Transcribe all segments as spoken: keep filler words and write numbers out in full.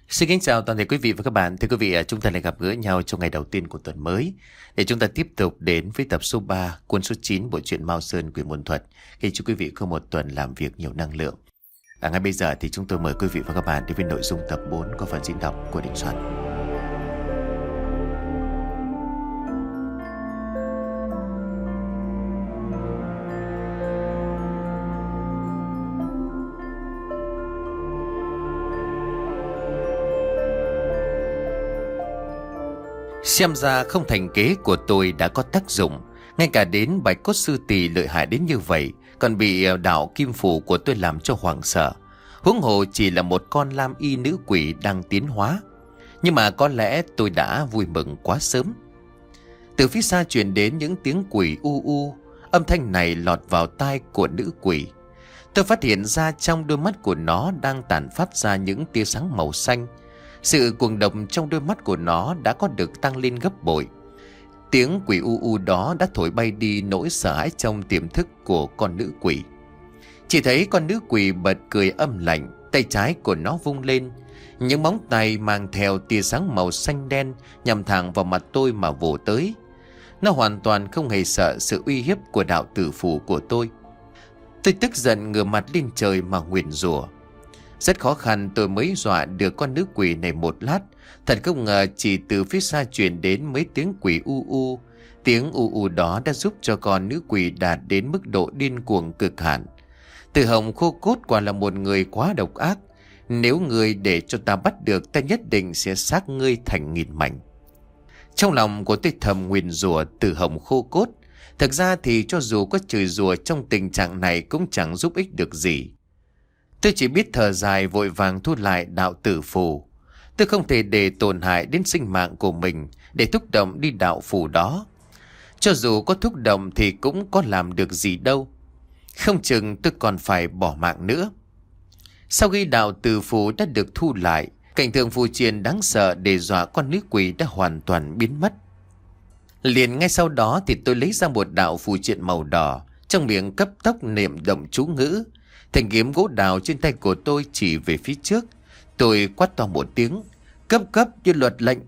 Xin kính chào toàn thể quý vị và các bạn. Thưa quý vị, chúng ta lại gặp gỡ nhau trong ngày đầu tiên của tuần mới để chúng ta tiếp tục đến với tập số ba, cuốn số chín bộ truyện Mao Sơn Quyền Môn Thuật. Khi chúc quý vị có một tuần làm việc nhiều năng lượng. À, ngay bây giờ thì chúng tôi mời quý vị và các bạn đến với nội dung tập bốn có phần diễn đọc của Đình Soạn. Xem ra không thành kế của tôi đã có tác dụng. Ngay cả đến Bạch Cốt Sư Tỳ lợi hại đến như vậy, còn bị đạo kim phù của tôi làm cho hoảng sợ. Huống hồ chỉ là một con lam y nữ quỷ đang tiến hóa. Nhưng mà có lẽ tôi đã vui mừng quá sớm. Từ phía xa truyền đến những tiếng quỷ u u. Âm thanh này lọt vào tai của nữ quỷ. Tôi phát hiện ra trong đôi mắt của nó đang tản phát ra những tia sáng màu xanh. Sự cuồng động trong đôi mắt của nó đã có được tăng lên gấp bội. Tiếng quỷ u u đó đã thổi bay đi nỗi sợ hãi trong tiềm thức của con nữ quỷ. Chỉ thấy con nữ quỷ bật cười âm lạnh, tay trái của nó vung lên. Những móng tay mang theo tia sáng màu xanh đen nhằm thẳng vào mặt tôi mà vồ tới. Nó hoàn toàn không hề sợ sự uy hiếp của đạo tử phù của tôi. Tôi tức giận ngửa mặt lên trời mà nguyền rủa. Rất khó khăn tôi mới dọa được con nữ quỷ này một lát. Thật không ngờ chỉ từ phía xa truyền đến mấy tiếng quỷ u u. Tiếng u u đó đã giúp cho con nữ quỷ đạt đến mức độ điên cuồng cực hạn. Từ Hồng Khô Cốt quả là một người quá độc ác. Nếu người để cho ta bắt được, ta nhất định sẽ xác ngươi thành nghìn mảnh. Trong lòng của tôi thầm nguyền rủa Từ Hồng Khô Cốt. Thực ra thì cho dù có chửi rủa trong tình trạng này cũng chẳng giúp ích được gì. Tôi chỉ biết thở dài vội vàng thu lại đạo tử phù. Tôi không thể để tổn hại đến sinh mạng của mình để thúc động đi đạo phù đó. Cho dù có thúc động thì cũng có làm được gì đâu. Không chừng tôi còn phải bỏ mạng nữa. Sau khi đạo tử phù đã được thu lại, cảnh tượng phù triền đáng sợ để dọa con nữ quỷ đã hoàn toàn biến mất. Liền ngay sau đó thì tôi lấy ra một đạo phù triện màu đỏ, trong miệng cấp tốc niệm động chú ngữ. Thanh kiếm gỗ đào trên tay của tôi chỉ về phía trước. Tôi quát to một tiếng, cấp cấp như luật lệnh.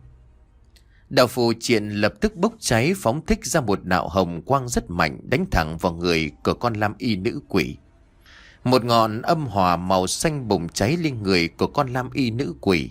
Đạo phù triện lập tức bốc cháy, phóng thích ra một đạo hồng quang rất mạnh, đánh thẳng vào người của con lam y nữ quỷ. Một ngọn âm hỏa màu xanh bùng cháy lên người của con lam y nữ quỷ.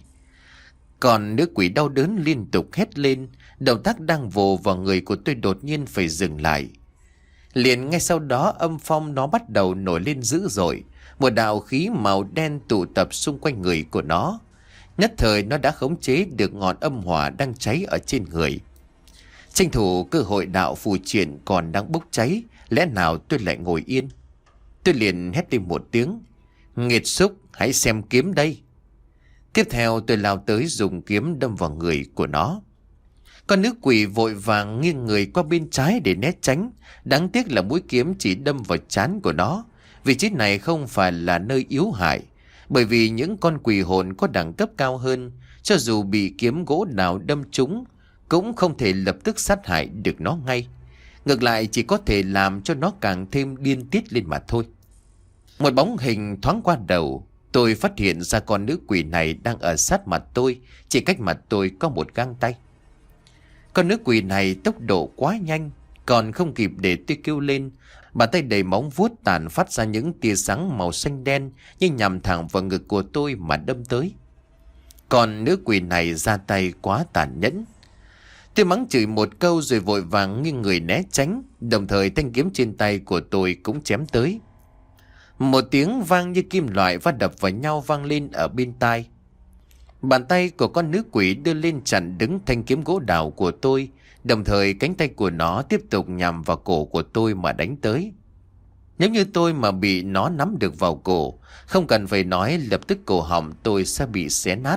Còn nữ quỷ đau đớn liên tục hét lên. Động tác đang vồ vào người của tôi đột nhiên phải dừng lại. Liền ngay sau đó âm phong nó bắt đầu nổi lên dữ dội. Một đạo khí màu đen tụ tập xung quanh người của nó. Nhất thời nó đã khống chế được ngọn âm hỏa đang cháy ở trên người. Tranh thủ cơ hội đạo phù triện còn đang bốc cháy, lẽ nào tôi lại ngồi yên? Tôi liền hét lên một tiếng, nghiệt xúc, hãy xem kiếm đây. Tiếp theo tôi lao tới dùng kiếm đâm vào người của nó. Con nữ quỷ vội vàng nghiêng người qua bên trái để né tránh. Đáng tiếc là mũi kiếm chỉ đâm vào trán của nó. Vị trí này không phải là nơi yếu hại, bởi vì những con quỷ hồn có đẳng cấp cao hơn, cho dù bị kiếm gỗ nào đâm trúng, cũng không thể lập tức sát hại được nó ngay. Ngược lại chỉ có thể làm cho nó càng thêm điên tiết lên mà thôi. Một bóng hình thoáng qua đầu. Tôi phát hiện ra con nữ quỷ này đang ở sát mặt tôi, chỉ cách mặt tôi có một gang tay. Con nữ quỷ này tốc độ quá nhanh, còn không kịp để tôi kêu lên, bàn tay đầy móng vuốt tàn phát ra những tia sáng màu xanh đen như nhằm thẳng vào ngực của tôi mà đâm tới. Còn nữ quỷ này ra tay quá tàn nhẫn. Tôi mắng chửi một câu rồi vội vàng nghiêng người né tránh, đồng thời thanh kiếm trên tay của tôi cũng chém tới. Một tiếng vang như kim loại va đập vào nhau vang lên ở bên tai. Bàn tay của con nữ quỷ đưa lên chặn đứng thanh kiếm gỗ đào của tôi, đồng thời cánh tay của nó tiếp tục nhằm vào cổ của tôi mà đánh tới. Nếu như tôi mà bị nó nắm được vào cổ, không cần phải nói lập tức cổ họng tôi sẽ bị xé nát.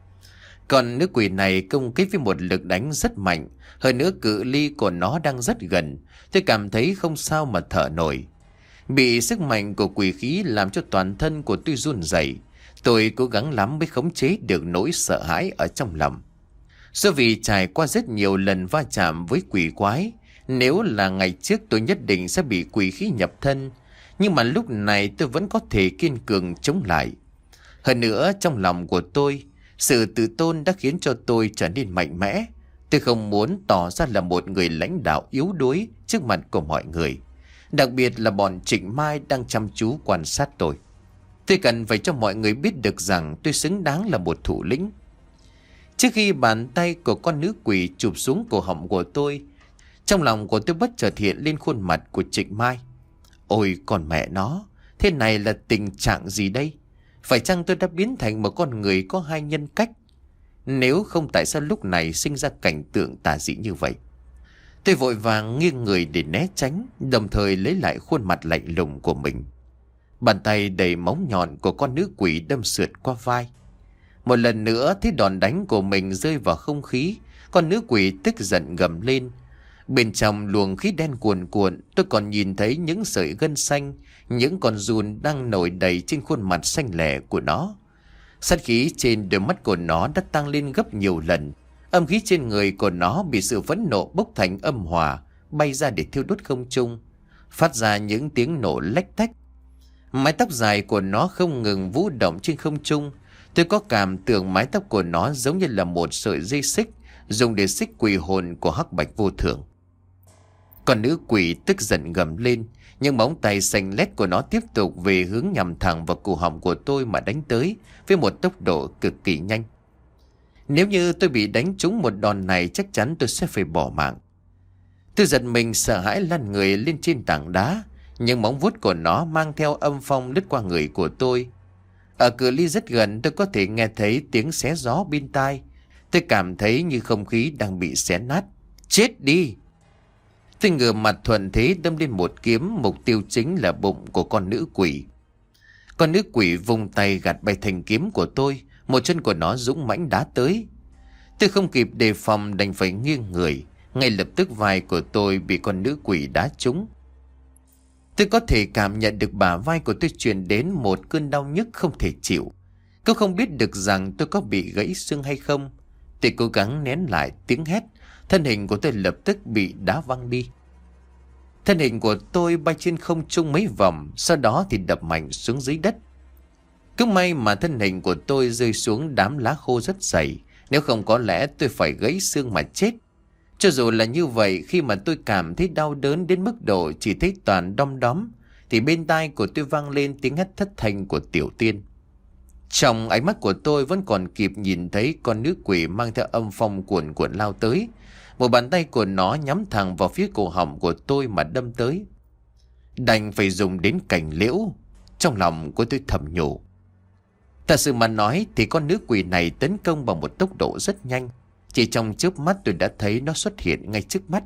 Còn nữ quỷ này công kích với một lực đánh rất mạnh, hơn nữa cự ly của nó đang rất gần, tôi cảm thấy không sao mà thở nổi. Bị sức mạnh của quỷ khí làm cho toàn thân của tôi run rẩy. Tôi cố gắng lắm mới khống chế được nỗi sợ hãi ở trong lòng. Do vì trải qua rất nhiều lần va chạm với quỷ quái, nếu là ngày trước tôi nhất định sẽ bị quỷ khí nhập thân. Nhưng mà lúc này tôi vẫn có thể kiên cường chống lại. Hơn nữa trong lòng của tôi, Sự tự tôn đã khiến cho tôi trở nên mạnh mẽ. Tôi không muốn tỏ ra là một người lãnh đạo yếu đuối trước mặt của mọi người, đặc biệt là bọn Trịnh Mai đang chăm chú quan sát tôi. Tôi cần phải cho mọi người biết được rằng tôi xứng đáng là một thủ lĩnh. Trước khi bàn tay của con nữ quỷ chụp xuống cổ họng của tôi, trong lòng của tôi bất chợt hiện lên khuôn mặt của Trịnh Mai. Ôi còn mẹ nó, thế này là tình trạng gì đây? Phải chăng tôi đã biến thành một con người có hai nhân cách? Nếu không, tại sao lúc này sinh ra cảnh tượng tà dị như vậy? Tôi vội vàng nghiêng người để né tránh, đồng thời lấy lại khuôn mặt lạnh lùng của mình. Bàn tay đầy móng nhọn của con nữ quỷ đâm sượt qua vai. Một lần nữa thấy đòn đánh của mình rơi vào không khí, con nữ quỷ tức giận gầm lên. Bên trong luồng khí đen cuồn cuộn, tôi còn nhìn thấy những sợi gân xanh, những con giun đang nổi đầy trên khuôn mặt xanh lẻ của nó. Sát khí trên đôi mắt của nó đã tăng lên gấp nhiều lần. Âm khí trên người của nó bị sự phẫn nộ bốc thành âm hỏa, bay ra để thiêu đốt không trung, phát ra những tiếng nổ lách tách. Mái tóc dài của nó không ngừng vũ động trên không trung. Tôi có cảm tưởng mái tóc của nó giống như là một sợi dây xích dùng để xích quỷ hồn của Hắc Bạch Vô Thường. Còn nữ quỷ tức giận gầm lên, nhưng móng tay xanh lét của nó tiếp tục về hướng nhằm thẳng vào cổ họng của tôi mà đánh tới với một tốc độ cực kỳ nhanh. Nếu như tôi bị đánh trúng một đòn này, chắc chắn tôi sẽ phải bỏ mạng. Tôi giật mình sợ hãi lăn người lên trên tảng đá, nhưng móng vuốt của nó mang theo âm phong lướt qua người của tôi. Ở cự ly rất gần, tôi có thể nghe thấy tiếng xé gió bên tai. Tôi cảm thấy như không khí đang bị xé nát. Chết đi! Tôi ngửa mặt thuận thế đâm lên một kiếm, mục tiêu chính là bụng của con nữ quỷ. Con nữ quỷ vung tay gạt bay thanh kiếm của tôi, một chân của nó dũng mãnh đá tới. Tôi không kịp đề phòng đành phải nghiêng người, ngay lập tức vai của tôi bị con nữ quỷ đá trúng. Tôi có thể cảm nhận được bả vai của tôi truyền đến một cơn đau nhức không thể chịu. Tôi không biết được rằng tôi có bị gãy xương hay không. Tôi cố gắng nén lại tiếng hét, thân hình của tôi lập tức bị đá văng đi. Thân hình của tôi bay trên không trung mấy vòng, sau đó thì đập mạnh xuống dưới đất. Cứ may mà thân hình của tôi rơi xuống đám lá khô rất dày, nếu không có lẽ tôi phải gãy xương mà chết. Cho dù là như vậy, khi mà tôi cảm thấy đau đớn đến mức độ chỉ thấy toàn đom đóm, thì bên tai của tôi vang lên tiếng hét thất thanh của Tiểu Tiên. Trong ánh mắt của tôi vẫn còn kịp nhìn thấy con nữ quỷ mang theo âm phong cuồn cuộn lao tới. Một bàn tay của nó nhắm thẳng vào phía cổ họng của tôi mà đâm tới. Đành phải dùng đến cành liễu. Trong lòng của tôi thầm nhủ. Thật sự mà nói thì con nữ quỷ này tấn công bằng một tốc độ rất nhanh. Chỉ trong chớp mắt tôi đã thấy nó xuất hiện ngay trước mắt.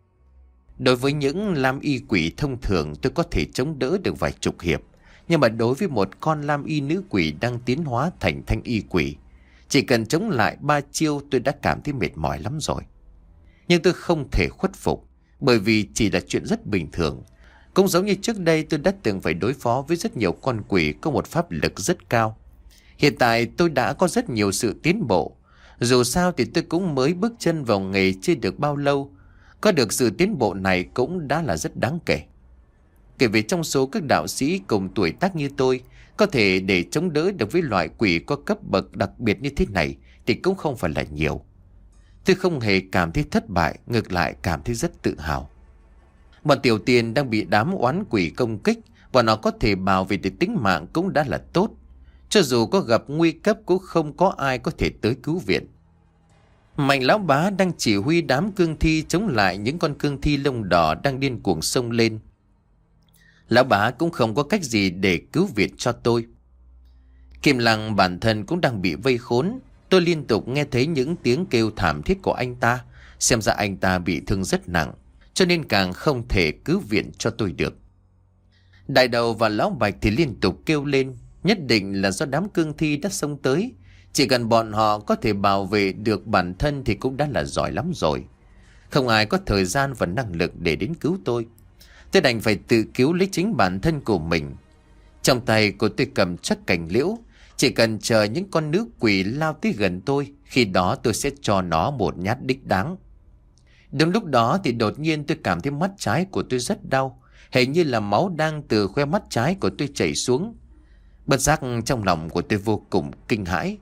Đối với những lam y quỷ thông thường tôi có thể chống đỡ được vài chục hiệp. Nhưng mà đối với một con lam y nữ quỷ đang tiến hóa thành thanh y quỷ, chỉ cần chống lại ba chiêu tôi đã cảm thấy mệt mỏi lắm rồi. Nhưng tôi không thể khuất phục, bởi vì chỉ là chuyện rất bình thường. Cũng giống như trước đây tôi đã từng phải đối phó với rất nhiều con quỷ có một pháp lực rất cao. Hiện tại tôi đã có rất nhiều sự tiến bộ. Dù sao thì tôi cũng mới bước chân vào nghề chưa được bao lâu. Có được sự tiến bộ này cũng đã là rất đáng kể. Kể về trong số các đạo sĩ cùng tuổi tác như tôi, có thể để chống đỡ được với loại quỷ có cấp bậc đặc biệt như thế này thì cũng không phải là nhiều. Tôi không hề cảm thấy thất bại, ngược lại cảm thấy rất tự hào. Bọn Tiểu Tiên đang bị đám oán quỷ công kích, và nó có thể bảo vệ được tính mạng cũng đã là tốt. Cho dù có gặp nguy cấp cũng không có ai có thể tới cứu viện. Mạnh lão bá đang chỉ huy đám cương thi chống lại những con cương thi lông đỏ đang điên cuồng xông lên. Lão bá cũng không có cách gì để cứu viện cho tôi. Kim Lăng bản thân cũng đang bị vây khốn. Tôi liên tục nghe thấy những tiếng kêu thảm thiết của anh ta. Xem ra anh ta bị thương rất nặng, cho nên càng không thể cứu viện cho tôi được. Đại đầu và lão Bạch thì liên tục kêu lên. Nhất định là do đám cương thi đã xông tới. Chỉ cần bọn họ có thể bảo vệ được bản thân thì cũng đã là giỏi lắm rồi. Không ai có thời gian và năng lực để đến cứu tôi. Tôi đành phải tự cứu lấy chính bản thân của mình. Trong tay của tôi cầm chắc cành liễu. Chỉ cần chờ những con nữ quỷ lao tới gần tôi, khi đó tôi sẽ cho nó một nhát đích đáng. Đúng lúc đó thì đột nhiên tôi cảm thấy mắt trái của tôi rất đau. Hình như là máu đang từ khoe mắt trái của tôi chảy xuống. Bất giác trong lòng của tôi vô cùng kinh hãi.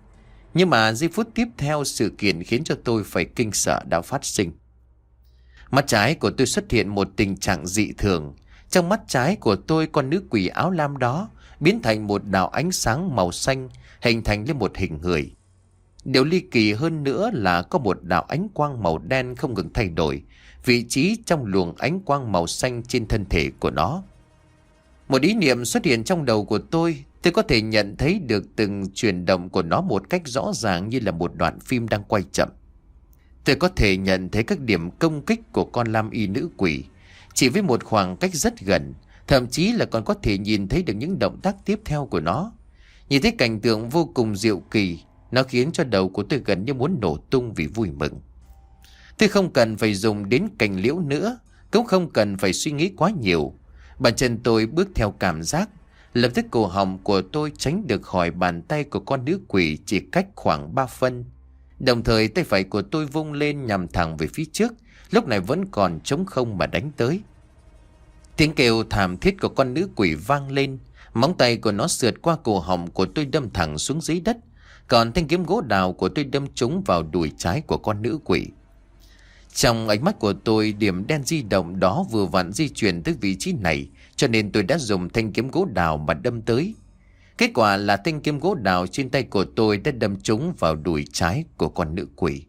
Nhưng mà giây phút tiếp theo, sự kiện khiến cho tôi phải kinh sợ đã phát sinh. Mắt trái của tôi xuất hiện một tình trạng dị thường. Trong mắt trái của tôi, con nữ quỷ áo lam đó biến thành một đạo ánh sáng màu xanh, hình thành lên một hình người. Điều ly kỳ hơn nữa là có một đạo ánh quang màu đen không ngừng thay đổi vị trí trong luồng ánh quang màu xanh trên thân thể của nó. Một ý niệm xuất hiện trong đầu của tôi. Tôi có thể nhận thấy được từng chuyển động của nó một cách rõ ràng, như là một đoạn phim đang quay chậm. Tôi có thể nhận thấy các điểm công kích của con lam y nữ quỷ chỉ với một khoảng cách rất gần. Thậm chí là còn có thể nhìn thấy được những động tác tiếp theo của nó. Nhìn thấy cảnh tượng vô cùng diệu kỳ, nó khiến cho đầu của tôi gần như muốn nổ tung vì vui mừng. Tôi không cần phải dùng đến cành liễu nữa, cũng không cần phải suy nghĩ quá nhiều. Bàn chân tôi bước theo cảm giác. Lập tức cổ họng của tôi tránh được khỏi bàn tay của con nữ quỷ chỉ cách khoảng ba phân. Đồng thời tay phải của tôi vung lên nhằm thẳng về phía trước, lúc này vẫn còn trống không mà đánh tới. Tiếng kêu thảm thiết của con nữ quỷ vang lên. Móng tay của nó sượt qua cổ họng của tôi đâm thẳng xuống dưới đất. Còn thanh kiếm gỗ đào của tôi đâm trúng vào đùi trái của con nữ quỷ. Trong ánh mắt của tôi, điểm đen di động đó vừa vặn di chuyển tới vị trí này, cho nên tôi đã dùng thanh kiếm gỗ đào mà đâm tới. Kết quả là thanh kiếm gỗ đào trên tay của tôi đã đâm trúng vào đùi trái của con nữ quỷ.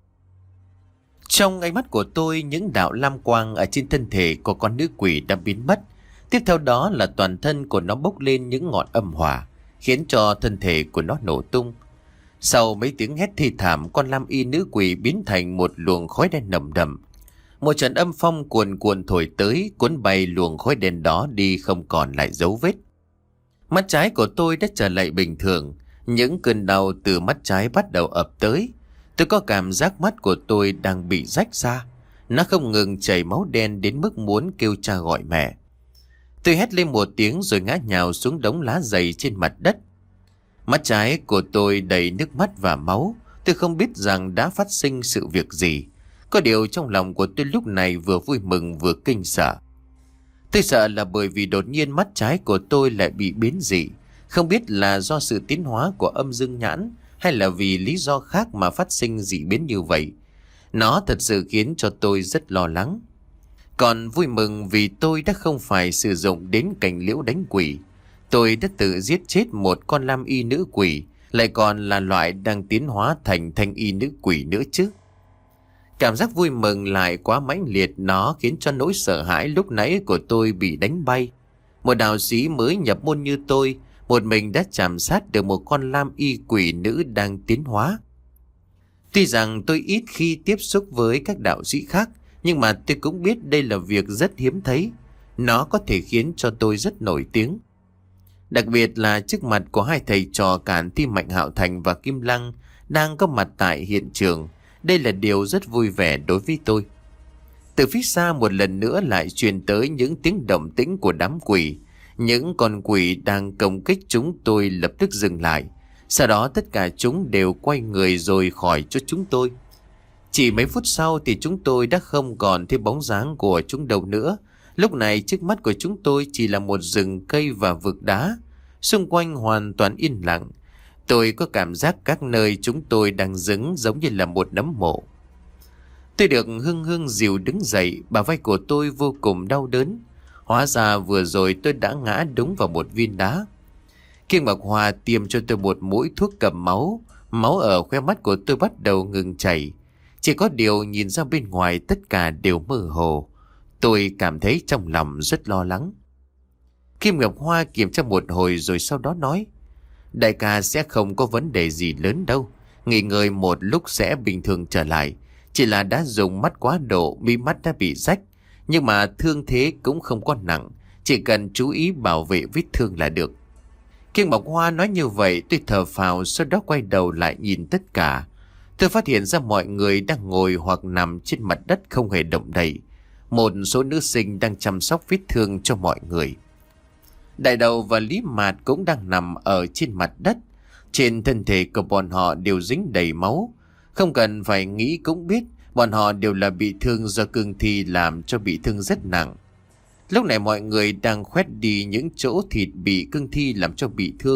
Trong ánh mắt của tôi, những đạo lam quang ở trên thân thể của con nữ quỷ đã biến mất. Tiếp theo đó là toàn thân của nó bốc lên những ngọn âm hỏa, khiến cho thân thể của nó nổ tung. Sau mấy tiếng hét thê thảm, con lam y nữ quỷ biến thành một luồng khói đen nồng đậm. Một trận âm phong cuồn cuộn thổi tới, cuốn bay luồng khói đen đó đi không còn lại dấu vết. Mắt trái của tôi đã trở lại bình thường. Những cơn đau từ mắt trái bắt đầu ập tới. Tôi có cảm giác mắt của tôi đang bị rách ra. Nó không ngừng chảy máu đen đến mức muốn kêu cha gọi mẹ. Tôi hét lên một tiếng rồi ngã nhào xuống đống lá dày trên mặt đất. Mắt trái của tôi đầy nước mắt và máu. Tôi không biết rằng đã phát sinh sự việc gì. Có điều trong lòng của tôi lúc này vừa vui mừng vừa kinh sợ. Tôi sợ là bởi vì đột nhiên mắt trái của tôi lại bị biến dị. Không biết là do sự tiến hóa của âm dương nhãn hay là vì lý do khác mà phát sinh dị biến như vậy. Nó thật sự khiến cho tôi rất lo lắng. Còn vui mừng vì tôi đã không phải sử dụng đến cành liễu đánh quỷ. Tôi đã tự giết chết một con lam y nữ quỷ, lại còn là loại đang tiến hóa thành thanh y nữ quỷ nữa chứ. Cảm giác vui mừng lại quá mãnh liệt, nó khiến cho nỗi sợ hãi lúc nãy của tôi bị đánh bay. Một đạo sĩ mới nhập môn như tôi, một mình đã chạm sát được một con lam y quỷ nữ đang tiến hóa. Tuy rằng tôi ít khi tiếp xúc với các đạo sĩ khác, nhưng mà tôi cũng biết đây là việc rất hiếm thấy. Nó có thể khiến cho tôi rất nổi tiếng. Đặc biệt là trước mặt của hai thầy trò Cản Thi Mạnh Hạo Thành và Kim Lăng đang có mặt tại hiện trường. Đây là điều rất vui vẻ đối với tôi. Từ phía xa một lần nữa lại truyền tới những tiếng động tĩnh của đám quỷ. Những con quỷ đang công kích chúng tôi lập tức dừng lại. Sau đó tất cả chúng đều quay người rồi khỏi cho chúng tôi. Chỉ mấy phút sau thì chúng tôi đã không còn thấy bóng dáng của chúng đâu nữa. Lúc này trước mắt của chúng tôi chỉ là một rừng cây và vực đá. Xung quanh hoàn toàn yên lặng. Tôi có cảm giác các nơi chúng tôi đang đứng giống như là một nấm mộ. Tôi được hưng hưng dìu đứng dậy, bả vai của tôi vô cùng đau đớn. Hóa ra vừa rồi tôi đã ngã đúng vào một viên đá. Kim Ngọc Hoa tiêm cho tôi một mũi thuốc cầm máu. Máu ở khóe mắt của tôi bắt đầu ngừng chảy. Chỉ có điều nhìn ra bên ngoài tất cả đều mơ hồ. Tôi cảm thấy trong lòng rất lo lắng. Kim Ngọc Hoa kiểm tra một hồi rồi sau đó nói: Đại ca sẽ không có vấn đề gì lớn đâu. Nghỉ ngơi một lúc sẽ bình thường trở lại. Chỉ là đã dùng mắt quá độ, mi mắt đã bị rách. Nhưng mà thương thế cũng không có nặng. Chỉ cần chú ý bảo vệ vết thương là được. Kim Ngọc Hoa nói như vậy, tôi thở phào, sau đó quay đầu lại nhìn tất cả. Tôi phát hiện ra mọi người đang ngồi hoặc nằm trên mặt đất không hề động đậy. Một số nữ sinh đang chăm sóc vết thương cho mọi người. Đại Đầu và Lý Mạt cũng đang nằm ở trên mặt đất. Trên thân thể của bọn họ đều dính đầy máu. Không cần phải nghĩ cũng biết bọn họ đều là bị thương do cương thi làm cho bị thương rất nặng. Lúc này mọi người đang khoét đi những chỗ thịt bị cương thi làm cho bị thương,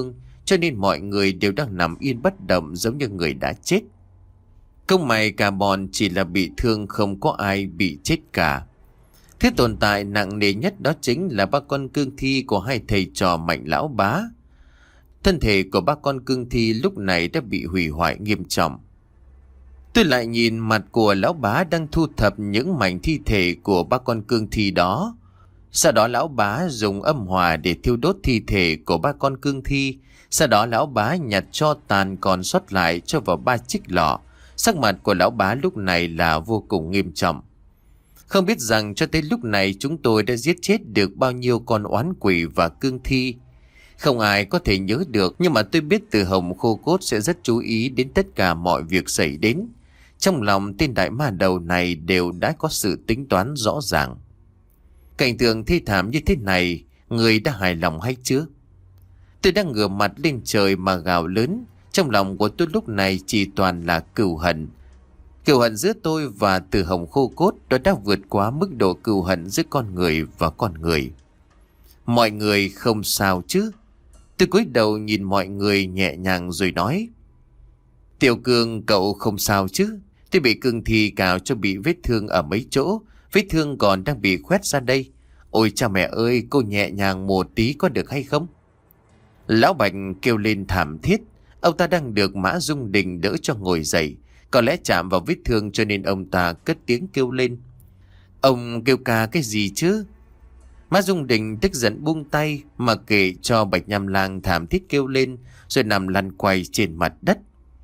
cho nên mọi người đều đang nằm yên bất động giống như người đã chết. Không may cả bọn chỉ là bị thương, không có ai bị chết cả. Thứ tồn tại nặng nề nhất đó chính là ba con cương thi của hai thầy trò Mạnh lão bá. Thân thể của ba con cương thi lúc này đã bị hủy hoại nghiêm trọng. Tôi lại nhìn mặt của lão bá đang thu thập những mảnh thi thể của ba con cương thi đó. Sau đó lão bá dùng âm hỏa để thiêu đốt thi thể của ba con cương thi. Sau đó lão bá nhặt tro tàn còn sót lại cho vào ba chiếc lọ. Sắc mặt của lão bá lúc này là vô cùng nghiêm trọng. Không biết rằng cho tới lúc này chúng tôi đã giết chết được bao nhiêu con oán quỷ và cương thi. Không ai có thể nhớ được, nhưng mà tôi biết Từ Hồng Khô Cốt sẽ rất chú ý đến tất cả mọi việc xảy đến. Trong lòng tên đại ma đầu này đều đã có sự tính toán rõ ràng. Cảnh tượng thi thảm như thế này, người đã hài lòng hay chưa? Tôi đang ngửa mặt lên trời mà gào lớn. Trong lòng của tôi lúc này chỉ toàn là cừu hận. Cừu hận giữa tôi và Từ Hồng Khô Cốt đó đã vượt quá mức độ cừu hận giữa con người và con người. Mọi người không sao chứ? Tôi cúi đầu nhìn mọi người nhẹ nhàng rồi nói: Tiểu Cương, cậu không sao chứ? Tôi bị cương thi cào cho bị vết thương ở mấy chỗ. Vết thương còn đang bị khoét ra đây. Ôi cha mẹ ơi, cô nhẹ nhàng một tí có được hay không? Lão Bạch kêu lên thảm thiết. Ông ta đang được Mã Dung Đình đỡ cho ngồi dậy. Có lẽ chạm vào vết thương cho nên ông ta cất tiếng kêu lên. Ông kêu ca cái gì chứ? Mã Dung Đình tức giận buông tay mà kể cho Bạch Nham Lang thảm thiết kêu lên, rồi nằm lăn quay trên mặt đất.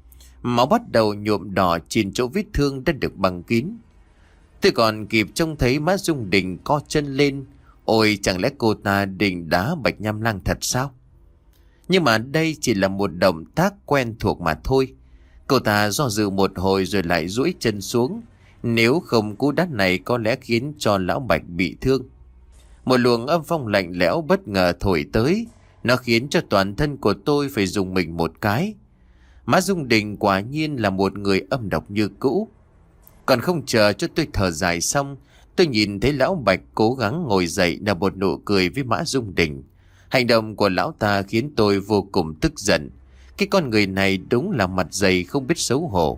Máu bắt đầu nhuộm đỏ trên chỗ vết thương đã được băng kín. Tôi còn kịp trông thấy Mã Dung Đình co chân lên. Ôi, chẳng lẽ cô ta định đá Bạch Nham Lang thật sao? Nhưng mà đây chỉ là một động tác quen thuộc mà thôi. Cô ta do dự một hồi rồi lại duỗi chân xuống. Nếu không cú đá này có lẽ khiến cho lão Bạch bị thương. Một luồng âm phong lạnh lẽo bất ngờ thổi tới. Nó khiến cho toàn thân của tôi phải dùng mình một cái. Mã Dung Đình quả nhiên là một người âm độc như cũ. Còn không chờ cho tôi thở dài xong, tôi nhìn thấy lão Bạch cố gắng ngồi dậy nở một nụ cười với Mã Dung Đình. Hành động của lão ta khiến tôi vô cùng tức giận. Cái con người này đúng là mặt dày không biết xấu hổ.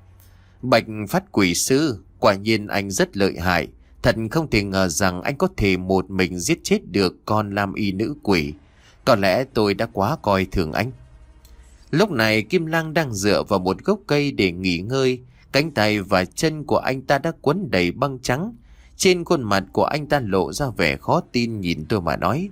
Bạch Phát Quỷ Sư, quả nhiên anh rất lợi hại. Thật không thể ngờ rằng anh có thể một mình giết chết được con lam y nữ quỷ. Có lẽ tôi đã quá coi thường anh. Lúc này Kim Lang đang dựa vào một gốc cây để nghỉ ngơi. Cánh tay và chân của anh ta đã quấn đầy băng trắng. Trên khuôn mặt của anh ta lộ ra vẻ khó tin nhìn tôi mà nói: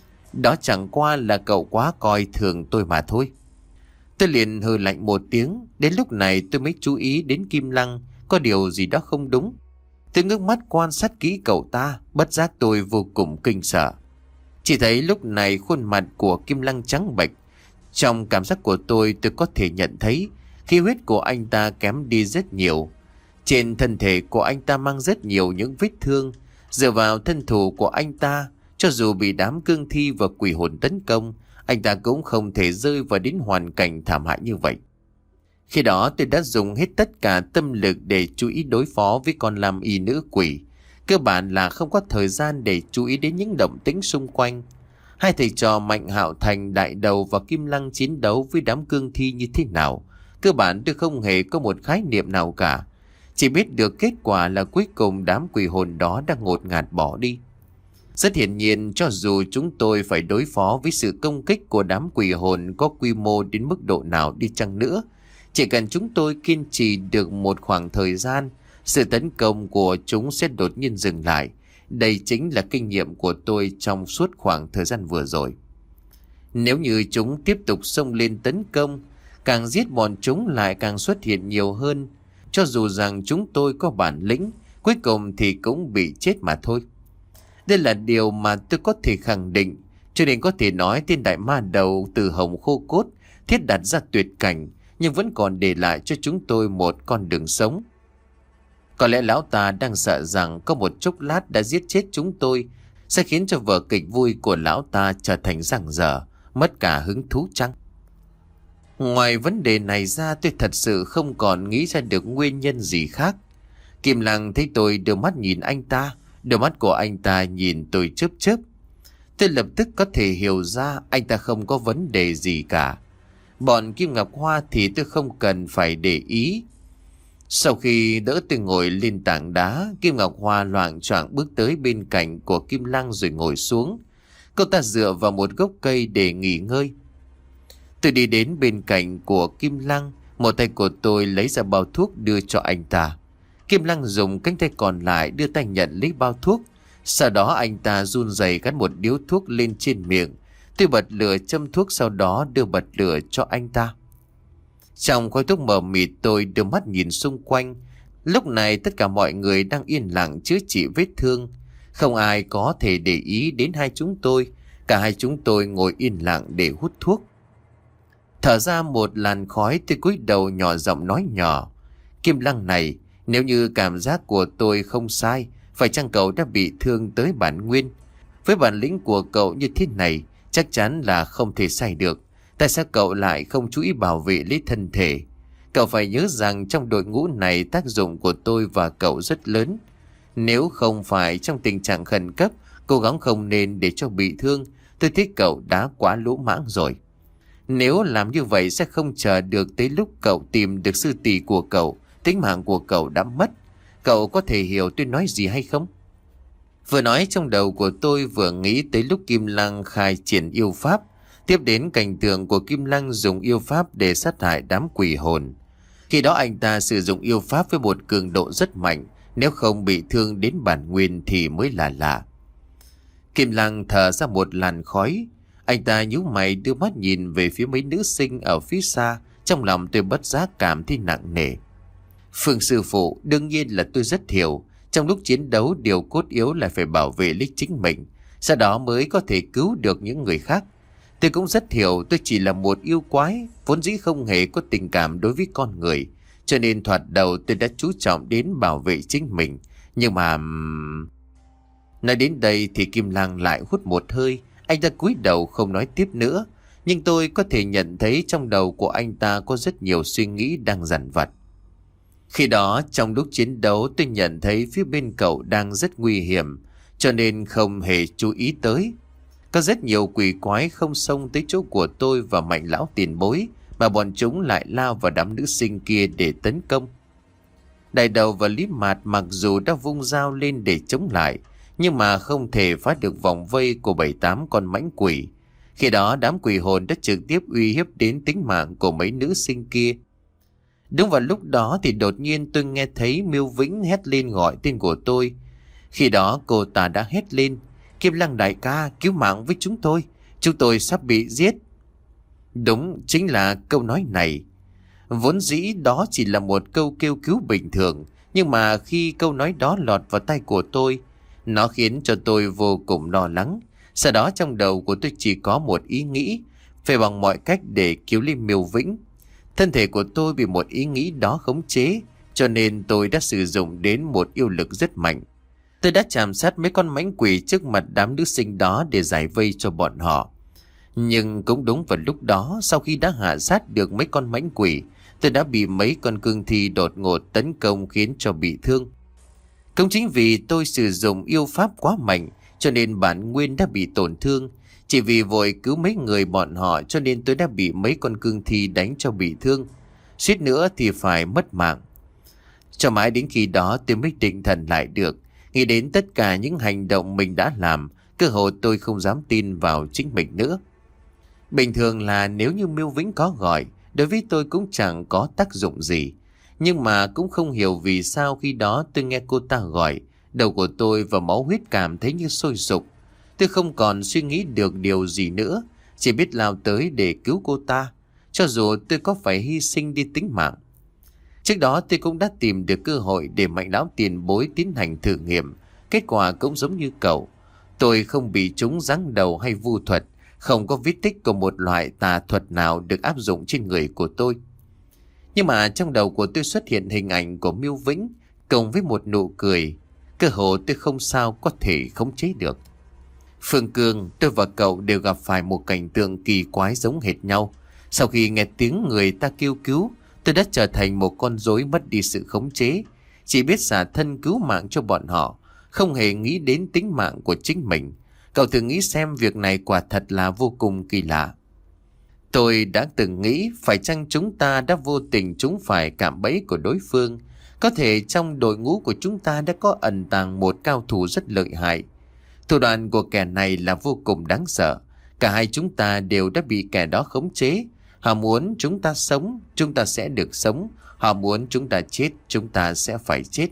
Đó chẳng qua là cậu quá coi thường tôi mà thôi. Tôi liền hừ lạnh một tiếng. Đến lúc này tôi mới chú ý đến Kim Lăng có điều gì đó không đúng. Tôi ngước mắt quan sát kỹ cậu ta, bất giác tôi vô cùng kinh sợ. Chỉ thấy lúc này khuôn mặt của Kim Lăng trắng bệch. Trong cảm giác của tôi tôi có thể nhận thấy khí huyết của anh ta kém đi rất nhiều. Trên thân thể của anh ta mang rất nhiều những vết thương. Dựa vào thân thủ của anh ta, cho dù bị đám cương thi và quỷ hồn tấn công, anh ta cũng không thể rơi vào đến hoàn cảnh thảm hại như vậy. Khi đó tôi đã dùng hết tất cả tâm lực để chú ý đối phó với con lam y nữ quỷ. Cơ bản là không có thời gian để chú ý đến những động tĩnh xung quanh. Hai thầy trò Mạnh Hạo Thành, Đại Đầu và Kim Lăng chiến đấu với đám cương thi như thế nào, cơ bản tôi không hề có một khái niệm nào cả. Chỉ biết được kết quả là cuối cùng đám quỷ hồn đó đã ngột ngạt bỏ đi. Rất hiển nhiên, cho dù chúng tôi phải đối phó với sự công kích của đám quỷ hồn có quy mô đến mức độ nào đi chăng nữa, chỉ cần chúng tôi kiên trì được một khoảng thời gian, sự tấn công của chúng sẽ đột nhiên dừng lại. Đây chính là kinh nghiệm của tôi trong suốt khoảng thời gian vừa rồi. Nếu như chúng tiếp tục xông lên tấn công, càng giết bọn chúng lại càng xuất hiện nhiều hơn. Cho dù rằng chúng tôi có bản lĩnh, cuối cùng thì cũng bị chết mà thôi. Đây là điều mà tôi có thể khẳng định, cho nên có thể nói tên đại ma đầu Từ Hồng Khô Cốt thiết đặt ra tuyệt cảnh, nhưng vẫn còn để lại cho chúng tôi một con đường sống. Có lẽ lão ta đang sợ rằng có một chốc lát đã giết chết chúng tôi sẽ khiến cho vở kịch vui của lão ta trở thành giằng dở, mất cả hứng thú chăng? Ngoài vấn đề này ra, tôi thật sự không còn nghĩ ra được nguyên nhân gì khác. Kim Lăng thấy tôi đưa mắt nhìn anh ta, đôi mắt của anh ta nhìn tôi chớp chớp. Tôi lập tức có thể hiểu ra anh ta không có vấn đề gì cả. Bọn Kim Ngọc Hoa thì tôi không cần phải để ý. Sau khi đỡ tôi ngồi lên tảng đá, Kim Ngọc Hoa loạng choạng bước tới bên cạnh của Kim Lăng rồi ngồi xuống. Cô ta dựa vào một gốc cây để nghỉ ngơi. Tôi đi đến bên cạnh của Kim Lăng, một tay của tôi lấy ra bao thuốc đưa cho anh ta. Kim Lăng dùng cánh tay còn lại đưa tay nhận lấy bao thuốc. Sau đó anh ta run rẩy gắn một điếu thuốc lên trên miệng. Tôi bật lửa châm thuốc, sau đó đưa bật lửa cho anh ta. Trong khói thuốc mờ mịt, tôi đưa mắt nhìn xung quanh. Lúc này tất cả mọi người đang yên lặng chữa trị vết thương. Không ai có thể để ý đến hai chúng tôi. Cả hai chúng tôi ngồi yên lặng để hút thuốc. Thở ra một làn khói, tôi cúi đầu nhỏ giọng nói nhỏ: Kim Lăng này, nếu như cảm giác của tôi không sai, phải chăng cậu đã bị thương tới bản nguyên? Với bản lĩnh của cậu như thế này, chắc chắn là không thể sai được. Tại sao cậu lại không chú ý bảo vệ lấy thân thể? Cậu phải nhớ rằng trong đội ngũ này tác dụng của tôi và cậu rất lớn. Nếu không phải trong tình trạng khẩn cấp, cố gắng không nên để cho bị thương. Tôi thấy cậu đã quá lỗ mãng rồi. Nếu làm như vậy sẽ không chờ được tới lúc cậu tìm được sư tỷ của cậu, tính mạng của cậu đã mất. Cậu có thể hiểu tôi nói gì hay không? Vừa nói trong đầu của tôi vừa nghĩ tới lúc Kim Lăng khai triển yêu pháp. Tiếp đến cảnh tượng của Kim Lăng dùng yêu pháp để sát hại đám quỷ hồn. Khi đó anh ta sử dụng yêu pháp với một cường độ rất mạnh. Nếu không bị thương đến bản nguyên thì mới là lạ. Kim Lăng thở ra một làn khói. Anh ta nhíu mày đưa mắt nhìn về phía mấy nữ sinh ở phía xa. Trong lòng tôi bất giác cảm thấy nặng nề. Phương sư phụ, đương nhiên là tôi rất hiểu. Trong lúc chiến đấu, điều cốt yếu là phải bảo vệ lấy chính mình, sau đó mới có thể cứu được những người khác. Tôi cũng rất hiểu tôi chỉ là một yêu quái, vốn dĩ không hề có tình cảm đối với con người. Cho nên thoạt đầu tôi đã chú trọng đến bảo vệ chính mình. Nhưng mà... Nói đến đây thì Kim Lăng lại hút một hơi. Anh ta cúi đầu không nói tiếp nữa. Nhưng tôi có thể nhận thấy trong đầu của anh ta có rất nhiều suy nghĩ đang dằn vặt. Khi đó trong lúc chiến đấu tôi nhận thấy phía bên cậu đang rất nguy hiểm, cho nên không hề chú ý tới. Có rất nhiều quỷ quái không xông tới chỗ của tôi và Mạnh lão tiền bối, mà bọn chúng lại lao vào đám nữ sinh kia để tấn công. Đại đầu và Lý Mạt mặc dù đã vung dao lên để chống lại, nhưng mà không thể phá được vòng vây của bảy tám con mãnh quỷ. Khi đó đám quỷ hồn đã trực tiếp uy hiếp đến tính mạng của mấy nữ sinh kia. Đúng vào lúc đó thì đột nhiên tôi nghe thấy Miêu Vĩnh hét lên gọi tên của tôi. Khi đó cô ta đã hét lên: Kim Lăng đại ca, cứu mạng với chúng tôi, chúng tôi sắp bị giết. Đúng, chính là câu nói này. Vốn dĩ đó chỉ là một câu kêu cứu bình thường, nhưng mà khi câu nói đó lọt vào tay của tôi, nó khiến cho tôi vô cùng lo lắng. Sau đó trong đầu của tôi chỉ có một ý nghĩ: phải bằng mọi cách để cứu lên Miêu Vĩnh. Thân thể của tôi bị một ý nghĩ đó khống chế, cho nên tôi đã sử dụng đến một yêu lực rất mạnh. Tôi đã chạm sát mấy con mãnh quỷ trước mặt đám nữ sinh đó để giải vây cho bọn họ. Nhưng cũng đúng vào lúc đó, sau khi đã hạ sát được mấy con mãnh quỷ, tôi đã bị mấy con cương thi đột ngột tấn công khiến cho bị thương. Cũng chính vì tôi sử dụng yêu pháp quá mạnh, cho nên bản nguyên đã bị tổn thương. Chỉ vì vội cứu mấy người bọn họ cho nên tôi đã bị mấy con cương thi đánh cho bị thương. Suýt nữa thì phải mất mạng. Cho mãi đến khi đó tôi mới định thần lại được. Nghĩ đến tất cả những hành động mình đã làm, cơ hội tôi không dám tin vào chính mình nữa. Bình thường là nếu như Miêu Vĩnh có gọi, đối với tôi cũng chẳng có tác dụng gì. Nhưng mà cũng không hiểu vì sao khi đó tôi nghe cô ta gọi, đầu của tôi và máu huyết cảm thấy như sôi sục. Tôi không còn suy nghĩ được điều gì nữa, chỉ biết lao tới để cứu cô ta, cho dù tôi có phải hy sinh đi tính mạng. Trước đó tôi cũng đã tìm được cơ hội để Mạnh lão tiền bối tiến hành thử nghiệm. Kết quả cũng giống như cậu. Tôi không bị chúng giáng đầu hay vu thuật, không có vết tích của một loại tà thuật nào được áp dụng trên người của tôi. Nhưng mà trong đầu của tôi xuất hiện hình ảnh của Miêu Vĩnh cộng với một nụ cười. Cơ hồ tôi không sao có thể khống chế được. Phương Cương, tôi và cậu đều gặp phải một cảnh tượng kỳ quái giống hệt nhau. Sau khi nghe tiếng người ta kêu cứu, tôi đã trở thành một con rối mất đi sự khống chế. Chỉ biết xả thân cứu mạng cho bọn họ, không hề nghĩ đến tính mạng của chính mình. Cậu thử nghĩ xem, việc này quả thật là vô cùng kỳ lạ. Tôi đã từng nghĩ phải chăng chúng ta đã vô tình trúng phải cạm bẫy của đối phương. Có thể trong đội ngũ của chúng ta đã có ẩn tàng một cao thủ rất lợi hại. Thủ đoạn của kẻ này là vô cùng đáng sợ. Cả hai chúng ta đều đã bị kẻ đó khống chế. Họ muốn chúng ta sống, chúng ta sẽ được sống. Họ muốn chúng ta chết, chúng ta sẽ phải chết.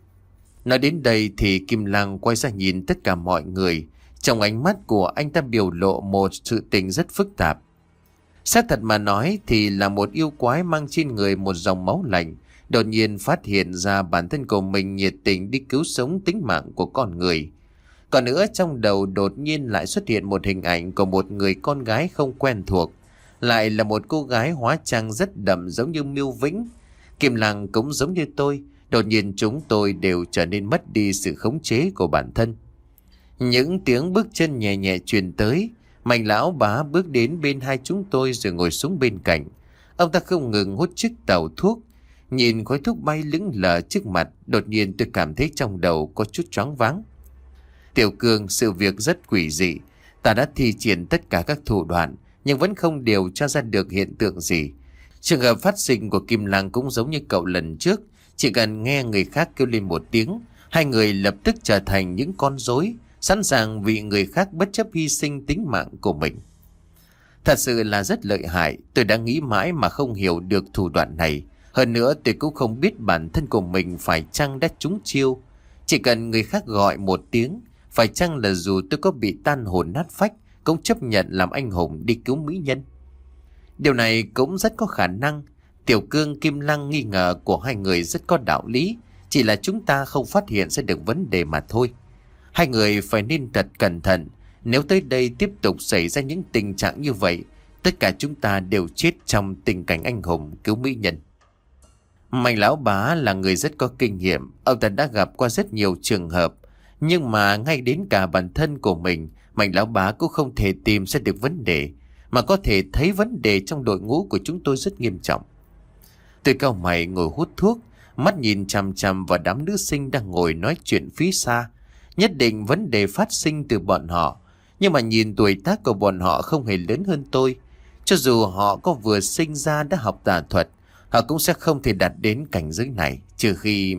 Nói đến đây thì Kim Lăng quay ra nhìn tất cả mọi người. Trong ánh mắt của anh ta biểu lộ một sự tình rất phức tạp. Xác thật mà nói thì là một yêu quái mang trên người một dòng máu lạnh, đột nhiên phát hiện ra bản thân của mình nhiệt tình đi cứu sống tính mạng của con người. Còn nữa, trong đầu đột nhiên lại xuất hiện một hình ảnh của một người con gái không quen thuộc. Lại là một cô gái hóa trang rất đậm giống như Miêu Vĩnh. Kim Lăng cũng giống như tôi, đột nhiên chúng tôi đều trở nên mất đi sự khống chế của bản thân. Những tiếng bước chân nhẹ nhẹ truyền tới. Mạnh lão bá bước đến bên hai chúng tôi rồi ngồi xuống bên cạnh. Ông ta không ngừng hút chiếc tàu thuốc. Nhìn khói thuốc bay lững lờ trước mặt, đột nhiên tôi cảm thấy trong đầu có chút choáng váng. Tiểu Cương, sự việc rất quỷ dị. Ta đã thi triển tất cả các thủ đoạn, nhưng vẫn không điều tra ra được hiện tượng gì. Trường hợp phát sinh của Kim Lăng cũng giống như cậu lần trước. Chỉ cần nghe người khác kêu lên một tiếng, hai người lập tức trở thành những con rối, sẵn sàng vì người khác bất chấp hy sinh tính mạng của mình. Thật sự là rất lợi hại. Tôi đã nghĩ mãi mà không hiểu được thủ đoạn này. Hơn nữa tôi cũng không biết bản thân của mình phải chăng đã trúng chiêu. Chỉ cần người khác gọi một tiếng, phải chăng là dù tôi có bị tan hồn nát phách cũng chấp nhận làm anh hùng đi cứu mỹ nhân. Điều này cũng rất có khả năng. Tiểu Cương, Kim Lăng nghi ngờ của hai người rất có đạo lý. Chỉ là chúng ta không phát hiện ra được vấn đề mà thôi. Hai người phải nên thật cẩn thận. Nếu tới đây tiếp tục xảy ra những tình trạng như vậy, tất cả chúng ta đều chết trong tình cảnh anh hùng cứu mỹ nhân. Mạnh lão bá là người rất có kinh nghiệm. Ông ta đã gặp qua rất nhiều trường hợp. Nhưng mà ngay đến cả bản thân của mình, Mạnh lão bá cũng không thể tìm ra được vấn đề, mà có thể thấy vấn đề trong đội ngũ của chúng tôi rất nghiêm trọng. Tôi cau mày ngồi hút thuốc, mắt nhìn chằm chằm vào đám nữ sinh đang ngồi nói chuyện phía xa. Nhất định vấn đề phát sinh từ bọn họ, nhưng mà nhìn tuổi tác của bọn họ không hề lớn hơn tôi. Cho dù họ có vừa sinh ra đã học tà thuật, họ cũng sẽ không thể đạt đến cảnh giới này, trừ khi...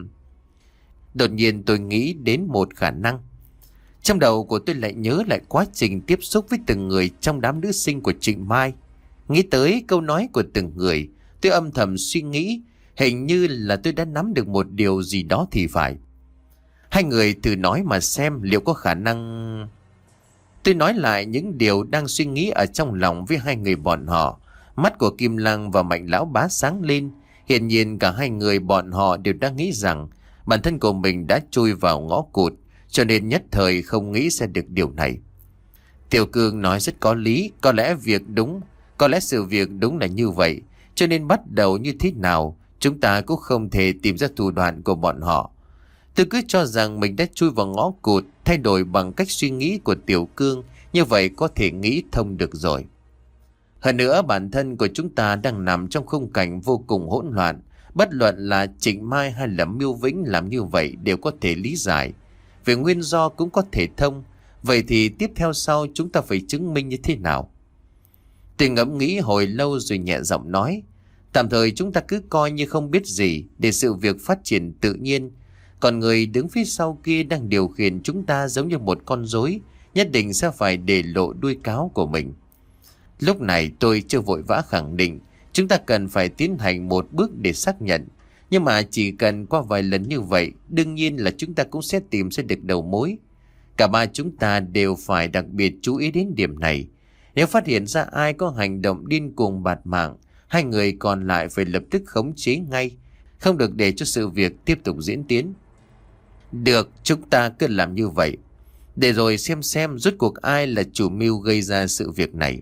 Đột nhiên tôi nghĩ đến một khả năng. Trong đầu của tôi lại nhớ lại quá trình tiếp xúc với từng người trong đám nữ sinh của Trịnh Mai. Nghĩ tới câu nói của từng người, tôi âm thầm suy nghĩ, hình như là tôi đã nắm được một điều gì đó thì phải. Hai người thử nói mà xem liệu có khả năng... Tôi nói lại những điều đang suy nghĩ ở trong lòng với hai người bọn họ. Mắt của Kim Lăng và Mạnh lão bá sáng lên. Hiển nhiên cả hai người bọn họ đều đang nghĩ rằng bản thân của mình đã chui vào ngõ cụt, cho nên nhất thời không nghĩ ra được điều này. Tiểu Cương nói rất có lý. Có lẽ việc đúng, có lẽ sự việc đúng là như vậy. Cho nên bắt đầu như thế nào, chúng ta cũng không thể tìm ra thủ đoạn của bọn họ. Tôi cứ cho rằng mình đã chui vào ngõ cụt, thay đổi bằng cách suy nghĩ của Tiểu Cương, như vậy có thể nghĩ thông được rồi. Hơn nữa, bản thân của chúng ta đang nằm trong khung cảnh vô cùng hỗn loạn. Bất luận là Trịnh Mai hay là Miêu Vĩnh làm như vậy đều có thể lý giải. Về nguyên do cũng có thể thông. Vậy thì tiếp theo sau chúng ta phải chứng minh như thế nào? Tôi ngẫm nghĩ hồi lâu rồi nhẹ giọng nói. Tạm thời chúng ta cứ coi như không biết gì, để sự việc phát triển tự nhiên. Còn người đứng phía sau kia đang điều khiển chúng ta giống như một con rối, nhất định sẽ phải để lộ đuôi cáo của mình. Lúc này tôi chưa vội vã khẳng định. Chúng ta cần phải tiến hành một bước để xác nhận. Nhưng mà chỉ cần qua vài lần như vậy, đương nhiên là chúng ta cũng sẽ tìm ra được đầu mối. Cả ba chúng ta đều phải đặc biệt chú ý đến điểm này. Nếu phát hiện ra ai có hành động điên cuồng bạt mạng, hai người còn lại phải lập tức khống chế ngay, không được để cho sự việc tiếp tục diễn tiến. Được, chúng ta cứ làm như vậy, để rồi xem xem rốt cuộc ai là chủ mưu gây ra sự việc này.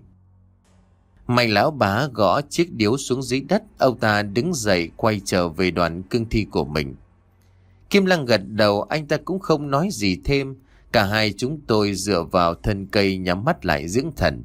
Mạnh lão bá gõ chiếc điếu xuống dưới đất. Ông ta đứng dậy quay trở về đoàn cương thi của mình. Kim Lăng gật đầu, anh ta cũng không nói gì thêm. Cả hai chúng tôi dựa vào thân cây nhắm mắt lại dưỡng thần.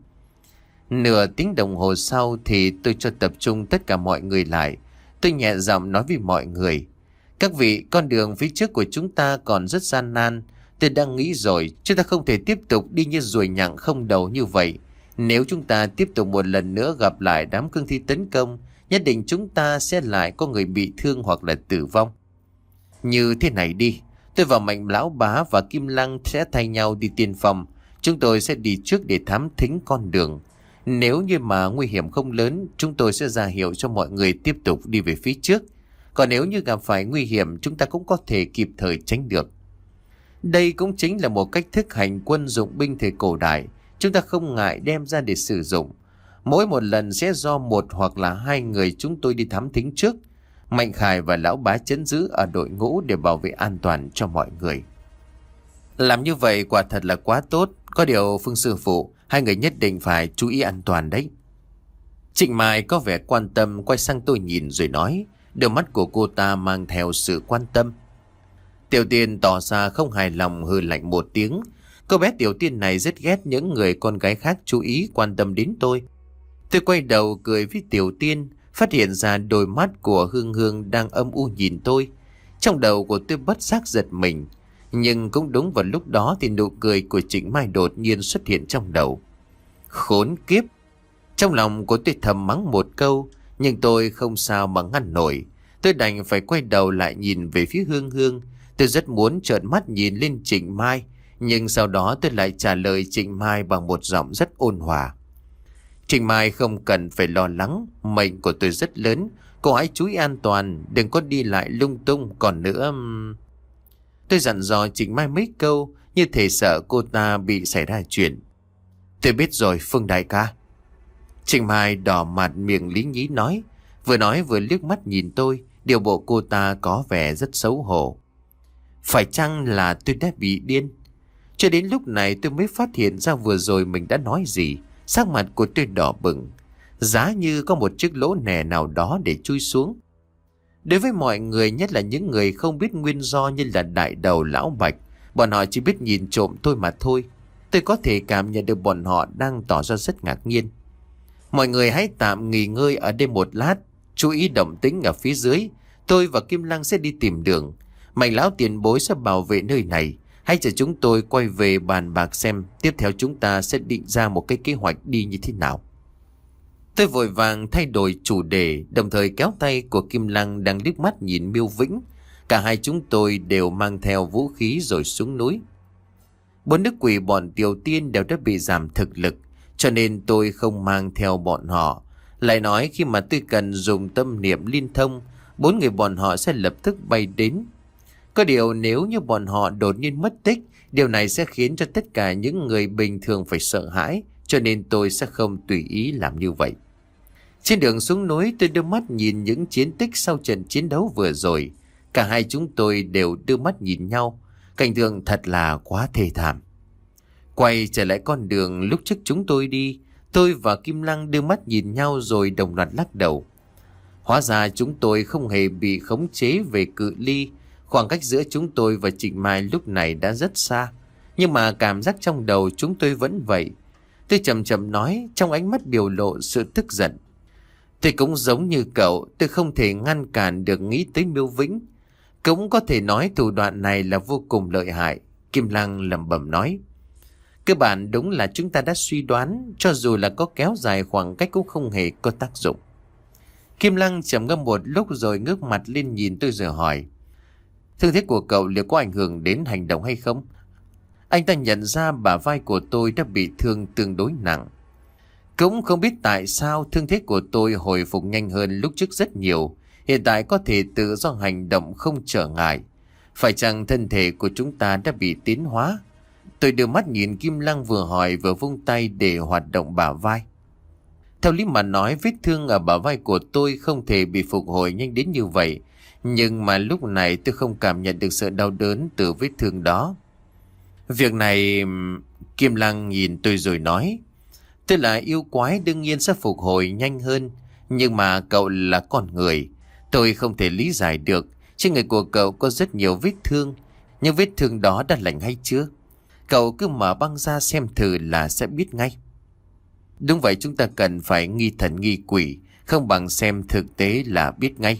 Nửa tiếng đồng hồ sau thì tôi cho tập trung tất cả mọi người lại. Tôi nhẹ giọng nói với mọi người. Các vị, con đường phía trước của chúng ta còn rất gian nan. Tôi đang nghĩ rồi, chúng ta không thể tiếp tục đi như ruồi nhặng không đầu như vậy. Nếu chúng ta tiếp tục một lần nữa gặp lại đám cương thi tấn công, nhất định chúng ta sẽ lại có người bị thương hoặc là tử vong. Như thế này đi, tôi và Mạnh lão bá và Kim Lăng sẽ thay nhau đi tiên phong. Chúng tôi sẽ đi trước để thám thính con đường. Nếu như mà nguy hiểm không lớn, chúng tôi sẽ ra hiệu cho mọi người tiếp tục đi về phía trước. Còn nếu như gặp phải nguy hiểm, chúng ta cũng có thể kịp thời tránh được. Đây cũng chính là một cách thức hành quân dụng binh thời cổ đại. Chúng ta không ngại đem ra để sử dụng. Mỗi một lần sẽ do một hoặc là hai người chúng tôi đi thám thính trước. Mạnh Khải và lão bá trấn giữ ở đội ngũ để bảo vệ an toàn cho mọi người. Làm như vậy quả thật là quá tốt. Có điều Phương sư phụ, hai người nhất định phải chú ý an toàn đấy. Trịnh Mai có vẻ quan tâm quay sang tôi nhìn rồi nói. Đôi mắt của cô ta mang theo sự quan tâm. Tiểu Tiên tỏ ra không hài lòng, hừ lạnh một tiếng. Cô bé Tiểu Tiên này rất ghét những người con gái khác chú ý quan tâm đến tôi. Tôi quay đầu cười với Tiểu Tiên, phát hiện ra đôi mắt của Hương Hương đang âm u nhìn tôi. Trong đầu của tôi bất giác giật mình. Nhưng cũng đúng vào lúc đó thì nụ cười của Trịnh Mai đột nhiên xuất hiện trong đầu. Khốn kiếp! Trong lòng của tôi thầm mắng một câu, nhưng tôi không sao mà ngăn nổi. Tôi đành phải quay đầu lại nhìn về phía Hương Hương. Tôi rất muốn trợn mắt nhìn lên Trịnh Mai, nhưng sau đó tôi lại trả lời Trịnh Mai bằng một giọng rất ôn hòa. Trịnh Mai không cần phải lo lắng, mệnh của tôi rất lớn. Cô hãy chú ý an toàn, đừng có đi lại lung tung. Còn nữa... Tôi dặn dò Trịnh Mai mấy câu, như thể sợ cô ta bị xảy ra chuyện. Tôi biết rồi Phương đại ca. Trịnh Mai đỏ mặt miệng lý nhí nói. Vừa nói vừa liếc mắt nhìn tôi. Điều bộ cô ta có vẻ rất xấu hổ. Phải chăng là tôi đã bị điên? Cho đến lúc này tôi mới phát hiện ra vừa rồi mình đã nói gì. Sắc mặt của tôi đỏ bừng, giá như có một chiếc lỗ nẻ nào đó để chui xuống. Đối với mọi người, nhất là những người không biết nguyên do như là đại đầu lão Bạch, bọn họ chỉ biết nhìn trộm tôi mà thôi. Tôi có thể cảm nhận được bọn họ đang tỏ ra rất ngạc nhiên. Mọi người hãy tạm nghỉ ngơi ở đây một lát, chú ý động tĩnh ở phía dưới. Tôi và Kim Lăng sẽ đi tìm đường. Mạnh lão tiền bối sẽ bảo vệ nơi này. Hãy chờ chúng tôi quay về bàn bạc xem tiếp theo chúng ta sẽ định ra một cái kế hoạch đi như thế nào. Tôi vội vàng thay đổi chủ đề, đồng thời kéo tay của Kim Lăng đang liếc mắt nhìn Miêu Vĩnh. Cả hai chúng tôi đều mang theo vũ khí rồi xuống núi. Bốn đức quỷ bọn Tiểu Tiên đều đã bị giảm thực lực, cho nên tôi không mang theo bọn họ. Lại nói khi mà tôi cần dùng tâm niệm liên thông, bốn người bọn họ sẽ lập tức bay đến. Có điều nếu như bọn họ đột nhiên mất tích, điều này sẽ khiến cho tất cả những người bình thường phải sợ hãi, cho nên tôi sẽ không tùy ý làm như vậy. Trên đường xuống núi, tôi đưa mắt nhìn những chiến tích sau trận chiến đấu vừa rồi. Cả hai chúng tôi đều đưa mắt nhìn nhau. Cảnh tượng thật là quá thê thảm. Quay trở lại con đường lúc trước chúng tôi đi, tôi và Kim Lăng đưa mắt nhìn nhau rồi đồng loạt lắc đầu. Hóa ra chúng tôi không hề bị khống chế về cự ly. Khoảng cách giữa chúng tôi và Trịnh Mai lúc này đã rất xa, nhưng mà cảm giác trong đầu chúng tôi vẫn vậy. Tôi chậm chậm nói, trong ánh mắt biểu lộ sự tức giận. Tôi cũng giống như cậu, tôi không thể ngăn cản được nghĩ tới Miêu Vĩnh. Cũng có thể nói thủ đoạn này là vô cùng lợi hại. Kim Lăng lẩm bẩm nói. Cơ bản đúng là chúng ta đã suy đoán, cho dù là có kéo dài khoảng cách cũng không hề có tác dụng. Kim Lăng trầm ngâm một lúc rồi ngước mặt lên nhìn tôi rồi hỏi. Thương thế của cậu liệu có ảnh hưởng đến hành động hay không? Anh ta nhận ra bả vai của tôi đã bị thương tương đối nặng. Cũng không biết tại sao thương thế của tôi hồi phục nhanh hơn lúc trước rất nhiều. Hiện tại có thể tự do hành động không trở ngại. Phải chăng thân thể của chúng ta đã bị tiến hóa? Tôi đưa mắt nhìn Kim Lăng vừa hỏi vừa vung tay để hoạt động bả vai. Theo lý mà nói, vết thương ở bả vai của tôi không thể bị phục hồi nhanh đến như vậy. Nhưng mà lúc này tôi không cảm nhận được sự đau đớn từ vết thương đó. Việc này... Kim Lăng nhìn tôi rồi nói. Tôi là yêu quái đương nhiên sẽ phục hồi nhanh hơn. Nhưng mà cậu là con người. Tôi không thể lý giải được. Trên người của cậu có rất nhiều vết thương. Nhưng vết thương đó đã lành hay chưa? Cậu cứ mở băng ra xem thử là sẽ biết ngay. Đúng vậy, chúng ta cần phải nghi thần nghi quỷ. Không bằng xem thực tế là biết ngay.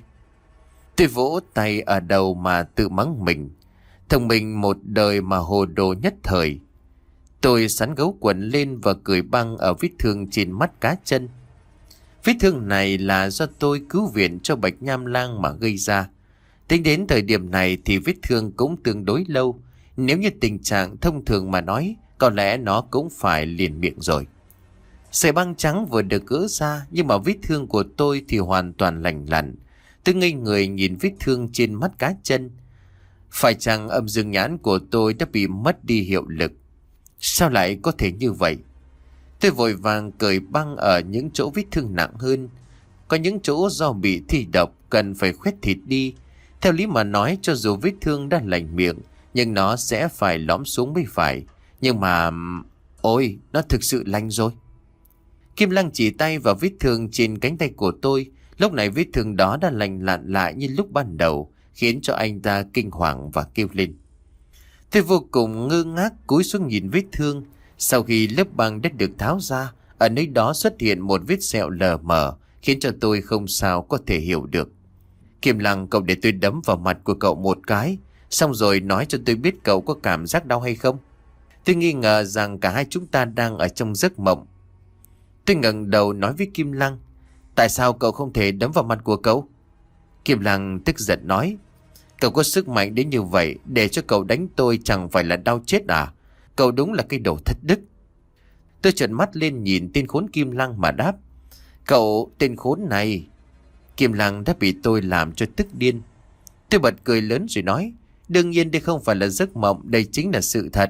Tôi vỗ tay ở đầu mà tự mắng mình. Thông minh một đời mà hồ đồ nhất thời. Tôi sắn gấu quần lên và cởi băng ở vết thương trên mắt cá chân. Vết thương này là do tôi cứu viện cho Bạch Nham Lang mà gây ra. Tính đến thời điểm này thì vết thương cũng tương đối lâu. Nếu như tình trạng thông thường mà nói, có lẽ nó cũng phải liền miệng rồi. Sợi băng trắng vừa được gỡ ra, nhưng mà vết thương của tôi thì hoàn toàn lành lặn. Tôi ngây người nhìn vết thương trên mắt cá chân. Phải chăng âm dương nhãn của tôi đã bị mất đi hiệu lực? Sao lại có thể như vậy? Tôi vội vàng cởi băng ở những chỗ vết thương nặng hơn. Có những chỗ do bị thi độc cần phải khoét thịt đi. Theo lý mà nói, cho dù vết thương đã lành miệng, nhưng nó sẽ phải lõm xuống mới phải. Nhưng mà... Ôi, nó thực sự lành rồi. Kim Lăng chỉ tay vào vết thương trên cánh tay của tôi. Lúc này vết thương đó đã lành lặn lại như lúc ban đầu, khiến cho anh ta kinh hoàng và kêu lên. Tôi vô cùng ngơ ngác cúi xuống nhìn vết thương. Sau khi lớp băng đã được tháo ra, ở nơi đó xuất hiện một vết sẹo lờ mờ, khiến cho tôi không sao có thể hiểu được. Kim Lăng, cậu để tôi đấm vào mặt của cậu một cái, xong rồi nói cho tôi biết cậu có cảm giác đau hay không. Tôi nghi ngờ rằng cả hai chúng ta đang ở trong giấc mộng. Tôi ngẩng đầu nói với Kim Lăng, tại sao cậu không thể đấm vào mặt của cậu? Kim Lăng tức giận nói, cậu có sức mạnh đến như vậy, để cho cậu đánh tôi chẳng phải là đau chết à? Cậu đúng là cái đồ thất đức. Tôi trợn mắt lên nhìn tên khốn Kim Lăng mà đáp, cậu tên khốn này. Kim Lăng đã bị tôi làm cho tức điên. Tôi bật cười lớn rồi nói, đương nhiên đây không phải là giấc mộng, đây chính là sự thật.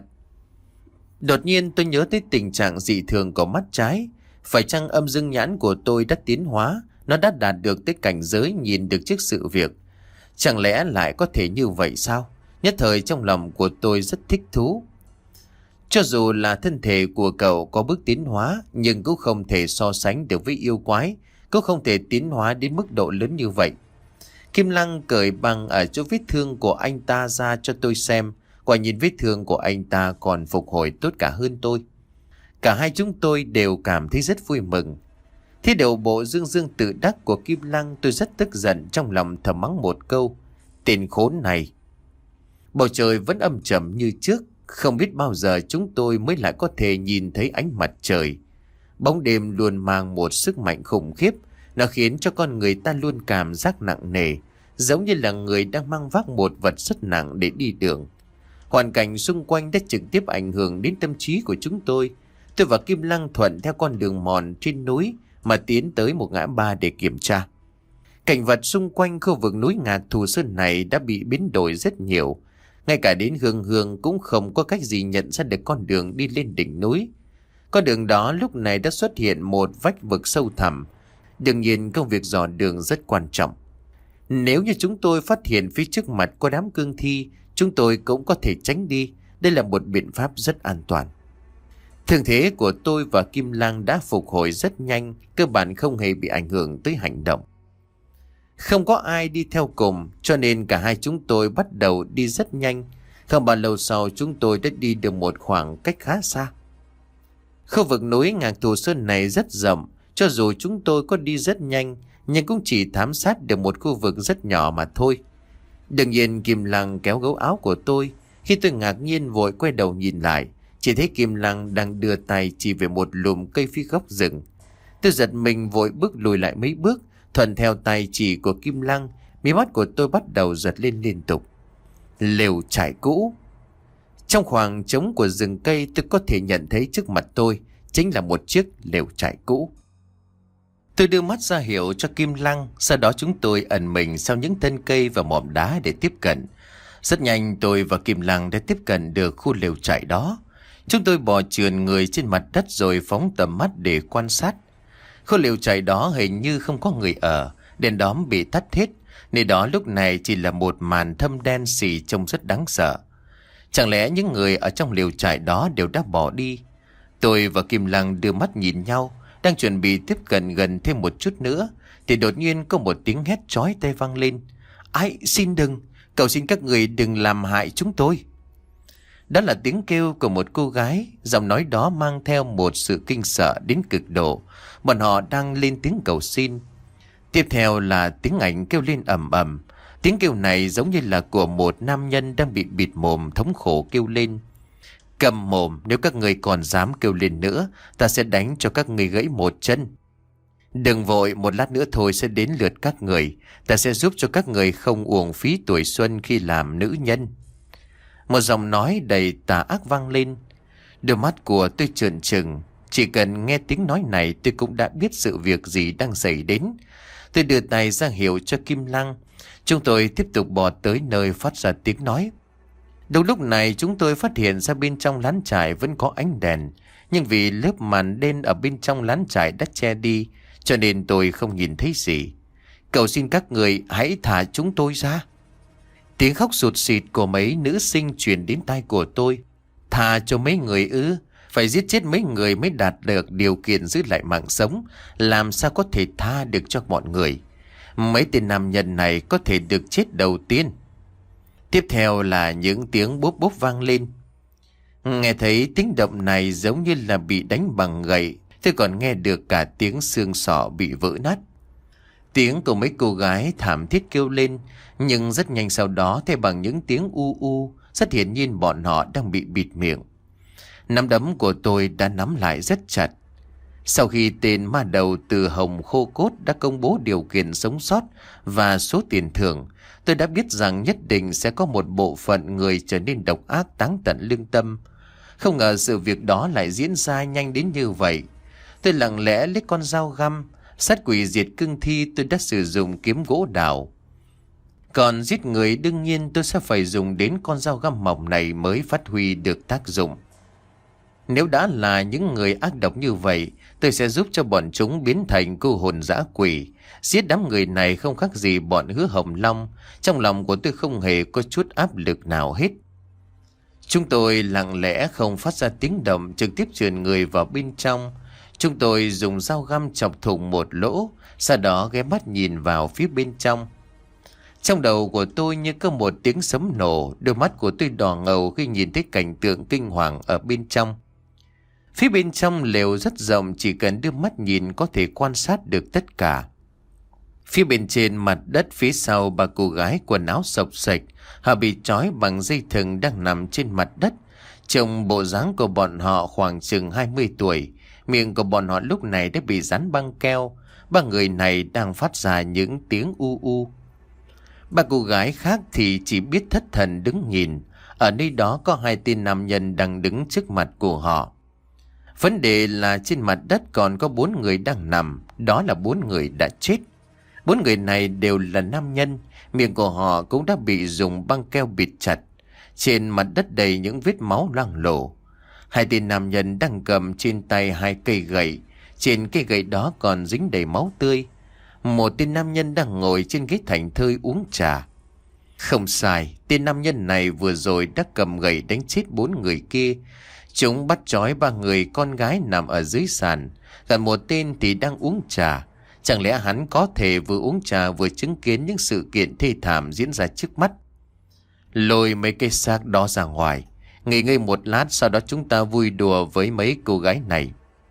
Đột nhiên tôi nhớ tới tình trạng dị thường của mắt trái. Phải chăng âm dương nhãn của tôi đã tiến hóa, nó đã đạt được tới cảnh giới nhìn được trước sự việc? Chẳng lẽ lại có thể như vậy sao? Nhất thời trong lòng của tôi rất thích thú. Cho dù là thân thể của cậu có bước tiến hóa, nhưng cũng không thể so sánh được với yêu quái, cũng không thể tiến hóa đến mức độ lớn như vậy. Kim Lăng cởi băng ở chỗ vết thương của anh ta ra cho tôi xem. Quả nhìn vết thương của anh ta còn phục hồi tốt cả hơn tôi. Cả hai chúng tôi đều cảm thấy rất vui mừng. Thế đầu bộ dương dương tự đắc của Kim Lăng, tôi rất tức giận, trong lòng thầm mắng một câu, tên khốn này. Bầu trời vẫn âm trầm như trước, không biết bao giờ chúng tôi mới lại có thể nhìn thấy ánh mặt trời. Bóng đêm luôn mang một sức mạnh khủng khiếp, nó khiến cho con người ta luôn cảm giác nặng nề, giống như là người đang mang vác một vật rất nặng để đi đường. Hoàn cảnh xung quanh đã trực tiếp ảnh hưởng đến tâm trí của chúng tôi. Tôi và Kim Lăng thuận theo con đường mòn trên núi mà tiến tới một ngã ba để kiểm tra. Cảnh vật xung quanh khu vực núi Ngạc Thù Sơn này đã bị biến đổi rất nhiều. Ngay cả đến Hương Hương cũng không có cách gì nhận ra được con đường đi lên đỉnh núi. Con đường đó lúc này đã xuất hiện một vách vực sâu thẳm. Đương nhiên công việc dò đường rất quan trọng. Nếu như chúng tôi phát hiện phía trước mặt có đám cương thi, chúng tôi cũng có thể tránh đi. Đây là một biện pháp rất an toàn. Thương thế của tôi và Kim Lăng đã phục hồi rất nhanh, cơ bản không hề bị ảnh hưởng tới hành động. Không có ai đi theo cùng, cho nên cả hai chúng tôi bắt đầu đi rất nhanh. Không bao lâu sau chúng tôi đã đi được một khoảng cách khá xa. Khu vực núi Ngạc Thù Sơn này rất rộng, cho dù chúng tôi có đi rất nhanh, nhưng cũng chỉ thám sát được một khu vực rất nhỏ mà thôi. Đương nhiên Kim Lăng kéo gấu áo của tôi. Khi tôi ngạc nhiên vội quay đầu nhìn lại, chỉ thấy Kim Lăng đang đưa tay chỉ về một lùm cây phía góc rừng. Tôi giật mình vội bước lùi lại mấy bước, thuận theo tay chỉ của Kim Lăng, mí mắt của tôi bắt đầu giật lên liên tục. Lều trại cũ. Trong khoảng trống của rừng cây, tôi có thể nhận thấy trước mặt tôi chính là một chiếc lều trại cũ. Tôi đưa mắt ra hiệu cho Kim Lăng, sau đó chúng tôi ẩn mình sau những thân cây và mỏm đá để tiếp cận. Rất nhanh tôi và Kim Lăng đã tiếp cận được khu lều trại đó. Chúng tôi bò trườn người trên mặt đất rồi phóng tầm mắt để quan sát. Khu lều trại đó hình như không có người ở, đèn đóm bị tắt hết, nơi đó lúc này chỉ là một màn thâm đen xì trông rất đáng sợ. Chẳng lẽ những người ở trong lều trại đó đều đã bỏ đi? Tôi và Kim Lăng đưa mắt nhìn nhau, đang chuẩn bị tiếp cận gần thêm một chút nữa, thì đột nhiên có một tiếng hét chói tai vang lên. Ai, xin đừng, cầu xin các người đừng làm hại chúng tôi. Đó là tiếng kêu của một cô gái, giọng nói đó mang theo một sự kinh sợ đến cực độ. Bọn họ đang lên tiếng cầu xin. Tiếp theo là tiếng ảnh kêu lên ầm ầm. Tiếng kêu này giống như là của một nam nhân đang bị bịt mồm thống khổ kêu lên. Câm mồm, nếu các người còn dám kêu lên nữa, ta sẽ đánh cho các người gãy một chân. Đừng vội, một lát nữa thôi sẽ đến lượt các người. Ta sẽ giúp cho các người không uổng phí tuổi xuân khi làm nữ nhân. Một giọng nói đầy tà ác vang lên. Đôi mắt của tôi trợn trừng. Chỉ cần nghe tiếng nói này tôi cũng đã biết sự việc gì đang xảy đến. Tôi đưa tay ra hiệu cho Kim Lăng. Chúng tôi tiếp tục bò tới nơi phát ra tiếng nói. Đúng lúc này chúng tôi phát hiện ra bên trong lán trại vẫn có ánh đèn. Nhưng vì lớp màn đen ở bên trong lán trại đã che đi, cho nên tôi không nhìn thấy gì. Cầu xin các người hãy thả chúng tôi ra. Tiếng khóc sụt sịt của mấy nữ sinh truyền đến tai của tôi. Thả cho mấy người ư? Phải giết chết mấy người mới đạt được điều kiện giữ lại mạng sống. Làm sao có thể tha được cho mọi người? Mấy tên nam nhân này có thể được chết đầu tiên. Tiếp theo là những tiếng bốp bốp vang lên. Nghe thấy tiếng động này giống như là bị đánh bằng gậy. Tôi còn nghe được cả tiếng xương sọ bị vỡ nát. Tiếng của mấy cô gái thảm thiết kêu lên. Nhưng rất nhanh sau đó thay bằng những tiếng u u. Rất hiển nhiên bọn họ đang bị bịt miệng. Nắm đấm của tôi đã nắm lại rất chặt. Sau khi tên ma đầu từ Hồng Khô Cốt đã công bố điều kiện sống sót và số tiền thưởng, tôi đã biết rằng nhất định sẽ có một bộ phận người trở nên độc ác táng tận lương tâm. Không ngờ sự việc đó lại diễn ra nhanh đến như vậy. Tôi lặng lẽ lấy con dao găm, sát quỷ diệt cương thi tôi đã sử dụng kiếm gỗ đào. Còn giết người đương nhiên tôi sẽ phải dùng đến con dao găm mỏng này mới phát huy được tác dụng. Nếu đã là những người ác độc như vậy, tôi sẽ giúp cho bọn chúng biến thành cô hồn dã quỷ. Giết đám người này không khác gì bọn Hứa Hồng Long. Trong lòng của tôi không hề có chút áp lực nào hết. Chúng tôi lặng lẽ không phát ra tiếng động, trực tiếp truyền người vào bên trong. Chúng tôi dùng dao găm chọc thủng một lỗ, sau đó ghé mắt nhìn vào phía bên trong. Trong đầu của tôi như có một tiếng sấm nổ, đôi mắt của tôi đỏ ngầu khi nhìn thấy cảnh tượng kinh hoàng ở bên trong. Phía bên trong lều rất rộng, chỉ cần đưa mắt nhìn có thể quan sát được tất cả. Phía bên trên mặt đất phía sau ba cô gái quần áo xộc xệch, họ bị trói bằng dây thừng đang nằm trên mặt đất. Trông bộ dáng của bọn họ khoảng chừng hai mươi tuổi, miệng của bọn họ lúc này đã bị dán băng keo. Ba người này đang phát ra những tiếng u u. Ba cô gái khác thì chỉ biết thất thần đứng nhìn. Ở nơi đó có hai tên nam nhân đang đứng trước mặt của họ. Vấn đề là trên mặt đất còn có bốn người đang nằm, đó là bốn người đã chết. Bốn người này đều là nam nhân, miệng của họ cũng đã bị dùng băng keo bịt chặt. Trên mặt đất đầy những vết máu loang lổ. Hai tên nam nhân đang cầm trên tay hai cây gậy, trên cây gậy đó còn dính đầy máu tươi. Một tên nam nhân đang ngồi trên ghế thành thơi uống trà. Không sai, tên nam nhân này vừa rồi đã cầm gậy đánh chết bốn người kia. Chúng bắt trói ba người con gái nằm ở dưới sàn, còn một tên thì đang uống trà. Chẳng lẽ hắn có thể vừa uống trà vừa chứng kiến những sự kiện thê thảm diễn ra trước mắt? Lôi mấy cây xác đó ra ngoài, nghỉ ngơi một lát, sau đó chúng ta vui đùa với mấy cô gái này.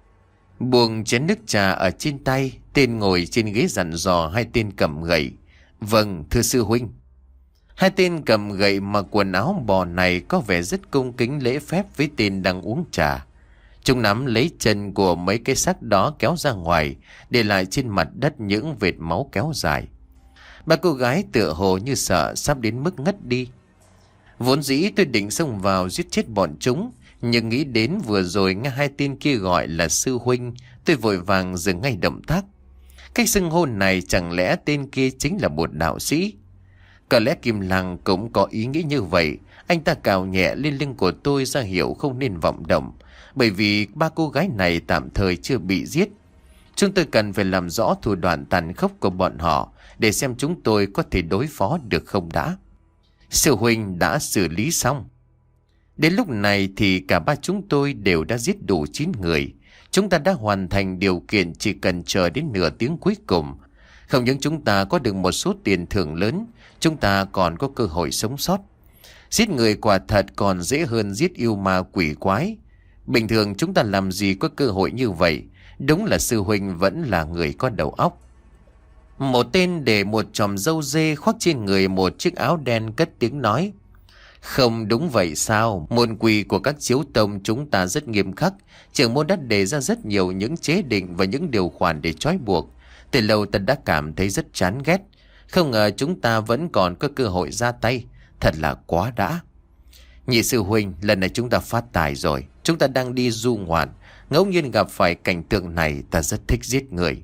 Buông chén nước trà ở trên tay, tên ngồi trên ghế dặn dò hai tên cầm gậy. Vâng, thưa sư huynh. Hai tên cầm gậy mặc quần áo bò này có vẻ rất cung kính lễ phép với tên đang uống trà. Chúng nắm lấy chân của mấy cái xác đó kéo ra ngoài, để lại trên mặt đất những vệt máu kéo dài. Ba cô gái tựa hồ như sợ sắp đến mức ngất đi. Vốn dĩ tôi định xông vào giết chết bọn chúng, nhưng nghĩ đến vừa rồi nghe hai tên kia gọi là sư huynh, tôi vội vàng dừng ngay động tác. Cách xưng hô này chẳng lẽ tên kia chính là một đạo sĩ? Có lẽ Kim Lăng cũng có ý nghĩ như vậy. Anh ta cào nhẹ lên lưng của tôi ra hiệu không nên vọng động, bởi vì ba cô gái này tạm thời chưa bị giết. Chúng tôi cần phải làm rõ thủ đoạn tàn khốc của bọn họ, để xem chúng tôi có thể đối phó được không đã. Sư huynh đã xử lý xong. Đến lúc này thì cả ba chúng tôi đều đã giết đủ chín người. Chúng ta đã hoàn thành điều kiện, chỉ cần chờ đến nửa tiếng cuối cùng. Không những chúng ta có được một số tiền thưởng lớn, chúng ta còn có cơ hội sống sót. Giết người quả thật còn dễ hơn giết yêu ma quỷ quái. Bình thường chúng ta làm gì có cơ hội như vậy. Đúng là sư huynh vẫn là người có đầu óc. Một tên để một chòm râu dê khoác trên người một chiếc áo đen cất tiếng nói. Không đúng vậy sao? Môn quy của các chiếu tông chúng ta rất nghiêm khắc. Trưởng môn đã đề ra rất nhiều những chế định và những điều khoản để trói buộc. Từ lâu ta đã cảm thấy rất chán ghét. Không ngờ chúng ta vẫn còn có cơ hội ra tay. Thật là quá đã. Nhị sư huynh, lần này chúng ta phát tài rồi. Chúng ta đang đi du ngoạn, ngẫu nhiên gặp phải cảnh tượng này, ta rất thích giết người.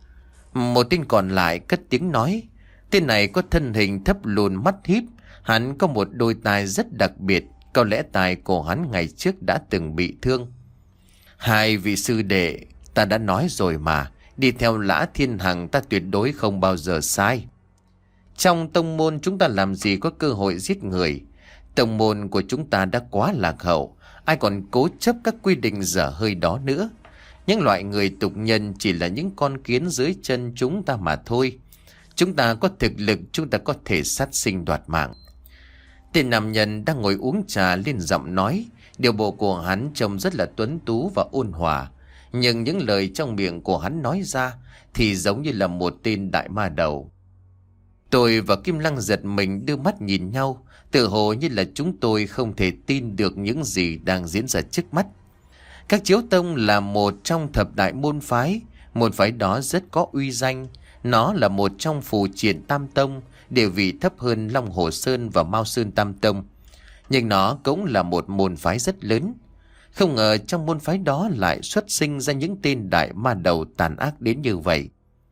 Một tên còn lại cất tiếng nói. Tên này có thân hình thấp lùn, mắt híp. Hắn có một đôi tai rất đặc biệt. Có lẽ tai của hắn ngày trước đã từng bị thương. Hai vị sư đệ, ta đã nói rồi mà. Đi theo Lã Thiên Hằng ta tuyệt đối không bao giờ sai. Trong tông môn chúng ta làm gì có cơ hội giết người. Tông môn của chúng ta đã quá lạc hậu. Ai còn cố chấp các quy định dở hơi đó nữa. Những loại người tục nhân chỉ là những con kiến dưới chân chúng ta mà thôi. Chúng ta có thực lực, chúng ta có thể sát sinh đoạt mạng. Tên nam nhân đang ngồi uống trà lên giọng nói. Điều bộ của hắn trông rất là tuấn tú và ôn hòa. Nhưng những lời trong miệng của hắn nói ra thì giống như là một tên đại ma đầu. Tôi và Kim Lăng giật mình đưa mắt nhìn nhau. Tự hồ như là chúng tôi không thể tin được những gì đang diễn ra trước mắt. Các chiếu tông là một trong thập đại môn phái. Môn phái đó rất có uy danh. Nó là một trong phù triển tam tông, địa vị thấp hơn Long Hồ Sơn và Mao Sơn tam tông. Nhưng nó cũng là một môn phái rất lớn. Không ngờ trong môn phái đó lại xuất sinh ra những tên đại ma đầu tàn ác đến như vậy.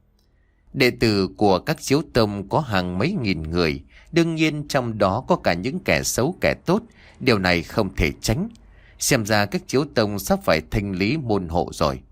Đệ tử của các chiếu tông có hàng mấy nghìn người. Đương nhiên trong đó có cả những kẻ xấu kẻ tốt. Điều này không thể tránh. Xem ra các chiếu tông sắp phải thanh lý môn hộ rồi.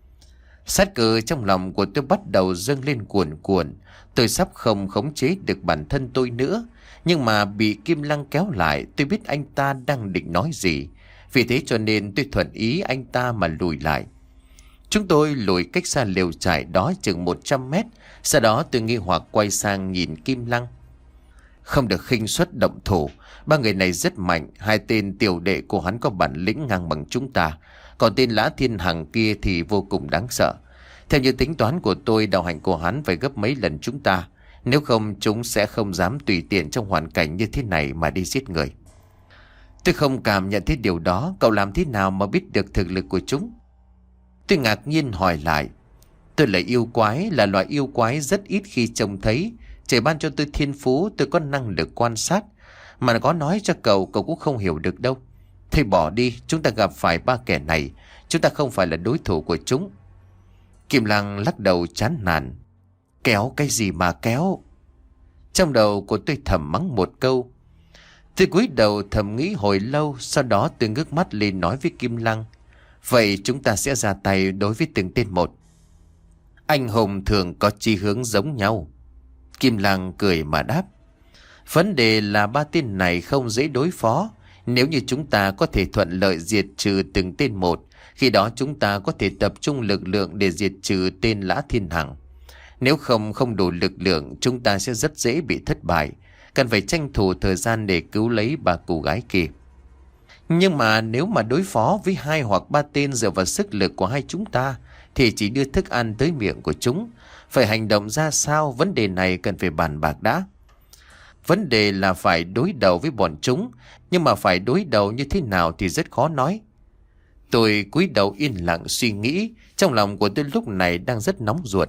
Sát cơ trong lòng của tôi bắt đầu dâng lên cuồn cuộn. Tôi sắp không khống chế được bản thân tôi nữa. Nhưng mà bị Kim Lăng kéo lại, tôi biết anh ta đang định nói gì. Vì thế cho nên tôi thuận ý anh ta mà lùi lại. Chúng tôi lùi cách xa lều trại đó chừng một trăm mét. Sau đó tôi nghi hoặc quay sang nhìn Kim Lăng. Không được khinh suất động thủ. Ba người này rất mạnh. Hai tên tiểu đệ của hắn có bản lĩnh ngang bằng chúng ta. Còn tên Lã Thiên Hằng kia thì vô cùng đáng sợ. Theo như tính toán của tôi, đạo hạnh của hắn phải gấp mấy lần chúng ta. Nếu không chúng sẽ không dám tùy tiện trong hoàn cảnh như thế này mà đi giết người. Tôi không cảm nhận thấy điều đó. Cậu làm thế nào mà biết được thực lực của chúng? Tôi ngạc nhiên hỏi lại. Tôi là yêu quái, là loại yêu quái rất ít khi trông thấy. Trời ban cho tôi thiên phú, tôi có năng lực quan sát. Mà có nói cho cậu, cậu cũng không hiểu được đâu. Thôi bỏ đi, chúng ta gặp phải ba kẻ này. Chúng ta không phải là đối thủ của chúng. Kim Lăng lắc đầu chán nản. Kéo cái gì mà kéo? Trong đầu của tôi thầm mắng một câu. Tôi cúi đầu thầm nghĩ hồi lâu. Sau đó tôi ngước mắt lên nói với Kim Lăng. Vậy chúng ta sẽ ra tay đối với từng tên một. Anh hùng thường có chí hướng giống nhau. Kim Lăng cười mà đáp. Vấn đề là ba tên này không dễ đối phó. Nếu như chúng ta có thể thuận lợi diệt trừ từng tên một, khi đó chúng ta có thể tập trung lực lượng để diệt trừ tên Lã Thiên Hằng. Nếu không không đủ lực lượng, chúng ta sẽ rất dễ bị thất bại. Cần phải tranh thủ thời gian để cứu lấy bà cô gái kia. Nhưng mà nếu mà đối phó với hai hoặc ba tên dựa vào sức lực của hai chúng ta, thì chỉ đưa thức ăn tới miệng của chúng. Phải hành động ra sao, vấn đề này cần phải bàn bạc đã. Vấn đề là phải đối đầu với bọn chúng, nhưng mà phải đối đầu như thế nào thì rất khó nói. Tôi cúi đầu yên lặng suy nghĩ, trong lòng của tôi lúc này đang rất nóng ruột.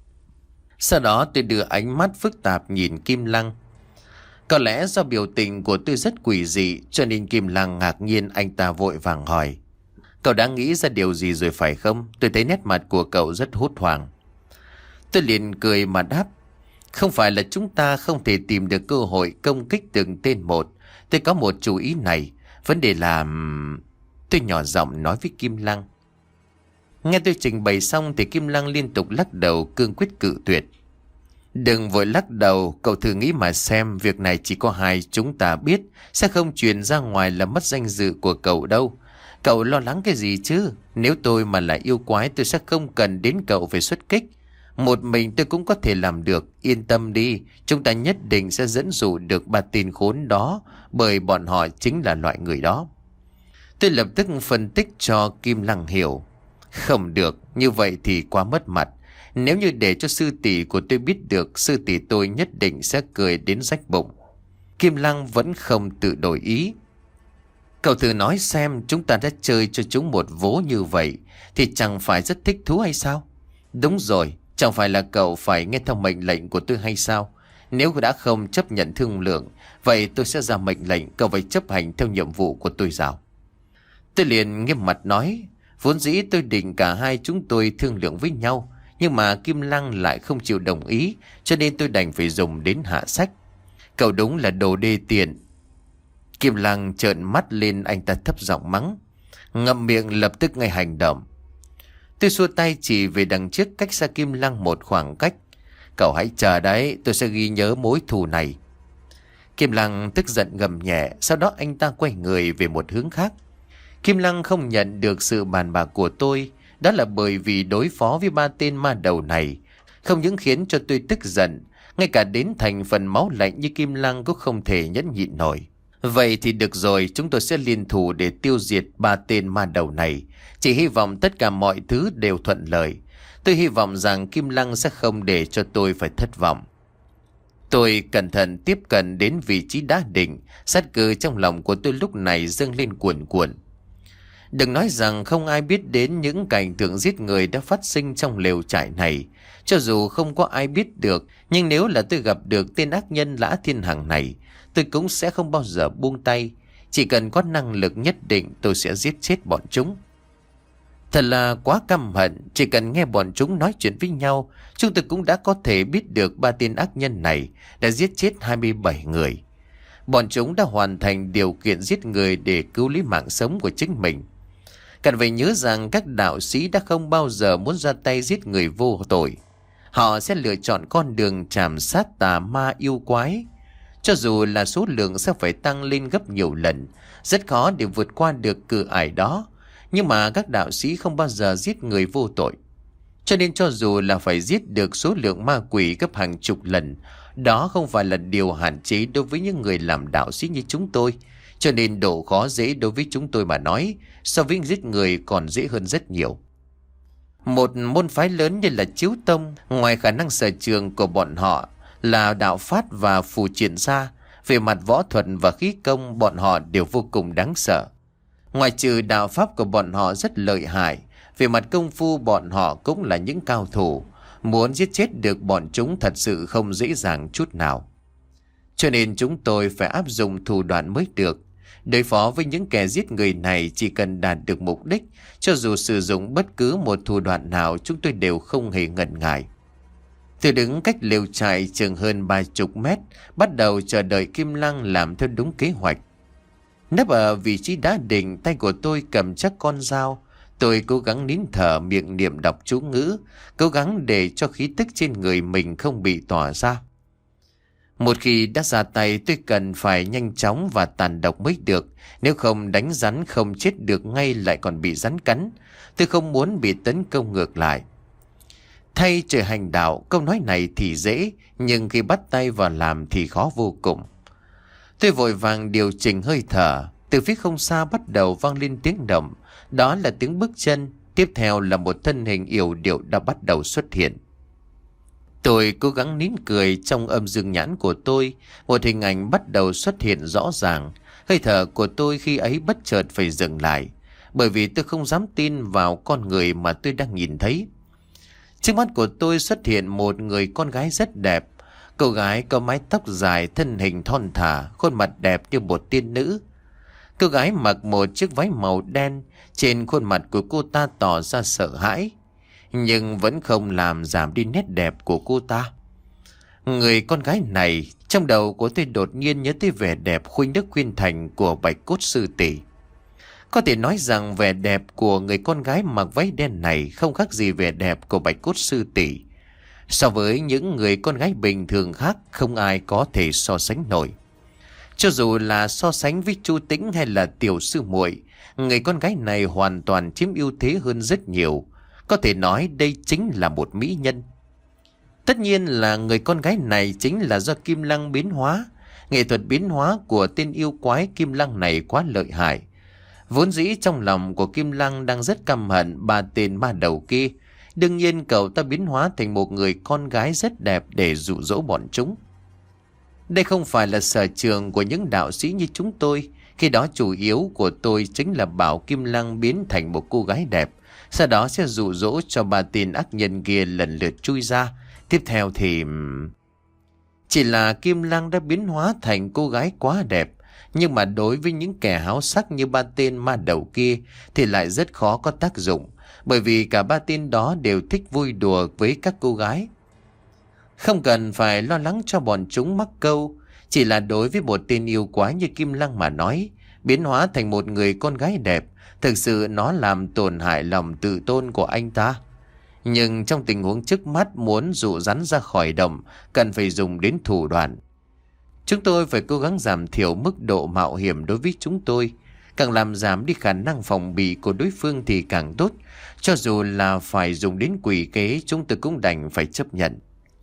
Sau đó tôi đưa ánh mắt phức tạp nhìn Kim Lăng. Có lẽ do biểu tình của tôi rất quỷ dị, cho nên Kim Lăng ngạc nhiên, anh ta vội vàng hỏi. Cậu đã nghĩ ra điều gì rồi phải không? Tôi thấy nét mặt của cậu rất hốt hoảng. Tôi liền cười mà đáp. Không phải là chúng ta không thể tìm được cơ hội công kích từng tên một. Tôi có một chủ ý này. Vấn đề là... Tôi nhỏ giọng nói với Kim Lăng. Nghe tôi trình bày xong thì Kim Lăng liên tục lắc đầu, cương quyết cự tuyệt. Đừng vội lắc đầu, cậu thử nghĩ mà xem, việc này chỉ có hai chúng ta biết, sẽ không truyền ra ngoài là mất danh dự của cậu đâu. Cậu lo lắng cái gì chứ? Nếu tôi mà là yêu quái tôi sẽ không cần đến cậu phải xuất kích. Một mình tôi cũng có thể làm được, yên tâm đi, chúng ta nhất định sẽ dẫn dụ được ba tên khốn đó, bởi bọn họ chính là loại người đó. Tôi lập tức phân tích cho Kim Lăng hiểu. Không được, như vậy thì quá mất mặt. Nếu như để cho sư tỷ của tôi biết được, sư tỷ tôi nhất định sẽ cười đến rách bụng. Kim Lăng vẫn không tự đổi ý. Cậu thử nói xem, chúng ta đã chơi cho chúng một vố như vậy thì chẳng phải rất thích thú hay sao? Đúng rồi, chẳng phải là cậu phải nghe theo mệnh lệnh của tôi hay sao? Nếu đã không chấp nhận thương lượng, vậy tôi sẽ ra mệnh lệnh cậu phải chấp hành theo nhiệm vụ của tôi giao. Tôi liền nghiêm mặt nói, vốn dĩ tôi định cả hai chúng tôi thương lượng với nhau, nhưng mà Kim Lăng lại không chịu đồng ý, cho nên tôi đành phải dùng đến hạ sách. Cậu đúng là đồ đê tiện. Kim Lăng trợn mắt lên, anh ta thấp giọng mắng, ngậm miệng lập tức ngay hành động. Tôi xua tay chỉ về đằng trước cách xa Kim Lăng một khoảng cách. Cậu hãy chờ đấy, tôi sẽ ghi nhớ mối thù này. Kim Lăng tức giận gầm nhẹ, sau đó anh ta quay người về một hướng khác. Kim Lăng không nhận được sự bàn bạc của tôi, đó là bởi vì đối phó với ba tên ma đầu này không những khiến cho tôi tức giận, ngay cả đến thành phần máu lạnh như Kim Lăng cũng không thể nhẫn nhịn nổi. Vậy thì được rồi, chúng tôi sẽ liên thủ để tiêu diệt ba tên ma đầu này. Chỉ hy vọng tất cả mọi thứ đều thuận lợi. Tôi hy vọng rằng Kim Lăng sẽ không để cho tôi phải thất vọng. Tôi cẩn thận tiếp cận đến vị trí đá định, sát cơ trong lòng của tôi lúc này dâng lên cuồn cuộn. Đừng nói rằng không ai biết đến những cảnh tượng giết người đã phát sinh trong lều trại này. Cho dù không có ai biết được, nhưng nếu là tôi gặp được tên ác nhân Lã Thiên Hằng này, tôi cũng sẽ không bao giờ buông tay. Chỉ cần có năng lực nhất định, tôi sẽ giết chết bọn chúng. Thật là quá căm hận, chỉ cần nghe bọn chúng nói chuyện với nhau, chúng tôi cũng đã có thể biết được ba tên ác nhân này đã giết chết hai mươi bảy người. Bọn chúng đã hoàn thành điều kiện giết người để cứu lấy mạng sống của chính mình. Cần phải nhớ rằng các đạo sĩ đã không bao giờ muốn ra tay giết người vô tội. Họ sẽ lựa chọn con đường trảm sát tà ma yêu quái. Cho dù là số lượng sẽ phải tăng lên gấp nhiều lần, rất khó để vượt qua được cửa ải đó. Nhưng mà các đạo sĩ không bao giờ giết người vô tội. Cho nên cho dù là phải giết được số lượng ma quỷ gấp hàng chục lần, đó không phải là điều hạn chế đối với những người làm đạo sĩ như chúng tôi. Cho nên độ khó dễ đối với chúng tôi mà nói, so với giết người còn dễ hơn rất nhiều. Một môn phái lớn như là Chiếu Tông, ngoài khả năng sở trường của bọn họ là đạo pháp và phù triện gia, về mặt võ thuật và khí công bọn họ đều vô cùng đáng sợ. Ngoài trừ đạo pháp của bọn họ rất lợi hại, về mặt công phu bọn họ cũng là những cao thủ. Muốn giết chết được bọn chúng thật sự không dễ dàng chút nào. Cho nên chúng tôi phải áp dụng thủ đoạn mới được. Đối phó với những kẻ giết người này chỉ cần đạt được mục đích, cho dù sử dụng bất cứ một thủ đoạn nào chúng tôi đều không hề ngần ngại. Tôi đứng cách lều trại chừng hơn ba chục mét, bắt đầu chờ đợi Kim Lăng làm theo đúng kế hoạch. Nấp ở vị trí đá định, tay của tôi cầm chắc con dao. Tôi cố gắng nín thở, miệng niệm đọc chú ngữ, cố gắng để cho khí tức trên người mình không bị tỏa ra. Một khi đã ra tay, tôi cần phải nhanh chóng và tàn độc mới được. Nếu không đánh rắn không chết được ngay lại còn bị rắn cắn. Tôi không muốn bị tấn công ngược lại. Thay trời hành đạo, câu nói này thì dễ, nhưng khi bắt tay vào làm thì khó vô cùng. Tôi vội vàng điều chỉnh hơi thở. Từ phía không xa bắt đầu vang lên tiếng động. Đó là tiếng bước chân. Tiếp theo là một thân hình yểu điệu đã bắt đầu xuất hiện. Tôi cố gắng nín cười, trong âm dương nhãn của tôi một hình ảnh bắt đầu xuất hiện rõ ràng. Hơi thở của tôi khi ấy bất chợt phải dừng lại, bởi vì tôi không dám tin vào con người mà tôi đang nhìn thấy. Trước mắt của tôi xuất hiện một người con gái rất đẹp. Cô gái có mái tóc dài, thân hình thon thả, khuôn mặt đẹp như một tiên nữ. Cô gái mặc một chiếc váy màu đen, trên khuôn mặt của cô ta tỏ ra sợ hãi, nhưng vẫn không làm giảm đi nét đẹp của cô ta. Người con gái này, trong đầu của tôi đột nhiên nhớ tới vẻ đẹp khuynh đức khuynh thành của Bạch Cốt Sư Tỷ. Có thể nói rằng vẻ đẹp của người con gái mặc váy đen này không khác gì vẻ đẹp của Bạch Cốt Sư Tỷ. So với những người con gái bình thường khác, không ai có thể so sánh nổi. Cho dù là so sánh với Chu Tĩnh hay là Tiểu Sư Muội, người con gái này hoàn toàn chiếm ưu thế hơn rất nhiều. Có thể nói đây chính là một mỹ nhân. Tất nhiên là người con gái này chính là do Kim Lăng biến hóa. Nghệ thuật biến hóa của tên yêu quái Kim Lăng này quá lợi hại. Vốn dĩ trong lòng của Kim Lăng đang rất căm hận ba tên ma đầu kia. Đương nhiên cậu ta biến hóa thành một người con gái rất đẹp để dụ dỗ bọn chúng. Đây không phải là sở trường của những đạo sĩ như chúng tôi. Khi đó chủ yếu của tôi chính là bảo Kim Lăng biến thành một cô gái đẹp, sau đó sẽ dụ dỗ cho ba tên ác nhân kia lần lượt chui ra. Tiếp theo thì... Chỉ là Kim Lăng đã biến hóa thành cô gái quá đẹp, nhưng mà đối với những kẻ háo sắc như ba tên ma đầu kia thì lại rất khó có tác dụng, bởi vì cả ba tên đó đều thích vui đùa với các cô gái. Không cần phải lo lắng cho bọn chúng mắc câu. Chỉ là đối với một tên yêu quái như Kim Lăng mà nói, biến hóa thành một người con gái đẹp, thực sự nó làm tổn hại lòng tự tôn của anh ta. Nhưng trong tình huống trước mắt, muốn dụ rắn ra khỏi đầm cần phải dùng đến thủ đoạn. Chúng tôi phải cố gắng giảm thiểu mức độ mạo hiểm đối với chúng tôi. Càng làm giảm đi khả năng phòng bị của đối phương thì càng tốt. Cho dù là phải dùng đến quỷ kế, chúng tôi cũng đành phải chấp nhận.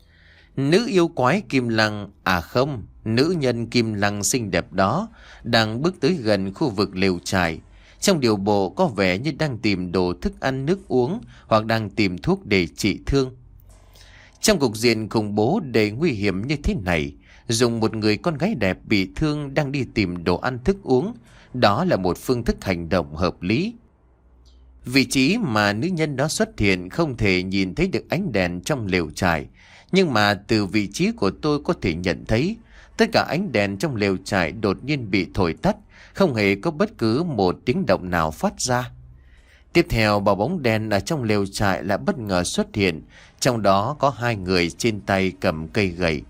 Nữ yêu quái Kim Lăng, à không, nữ nhân Kim Lăng xinh đẹp đó đang bước tới gần khu vực lều trại. Trong điều bộ có vẻ như đang tìm đồ thức ăn nước uống hoặc đang tìm thuốc để trị thương. Trong cục diện khủng bố đầy nguy hiểm như thế này, dùng một người con gái đẹp bị thương đang đi tìm đồ ăn thức uống, đó là một phương thức hành động hợp lý. Vị trí mà nữ nhân đó xuất hiện không thể nhìn thấy được ánh đèn trong lều trại, nhưng mà từ vị trí của tôi có thể nhận thấy tất cả ánh đèn trong lều trại đột nhiên bị thổi tắt, không hề có bất cứ một tiếng động nào phát ra. Tiếp theo, bao bóng đèn ở trong lều trại lại bất ngờ xuất hiện, trong đó có hai người trên tay cầm cây gậy.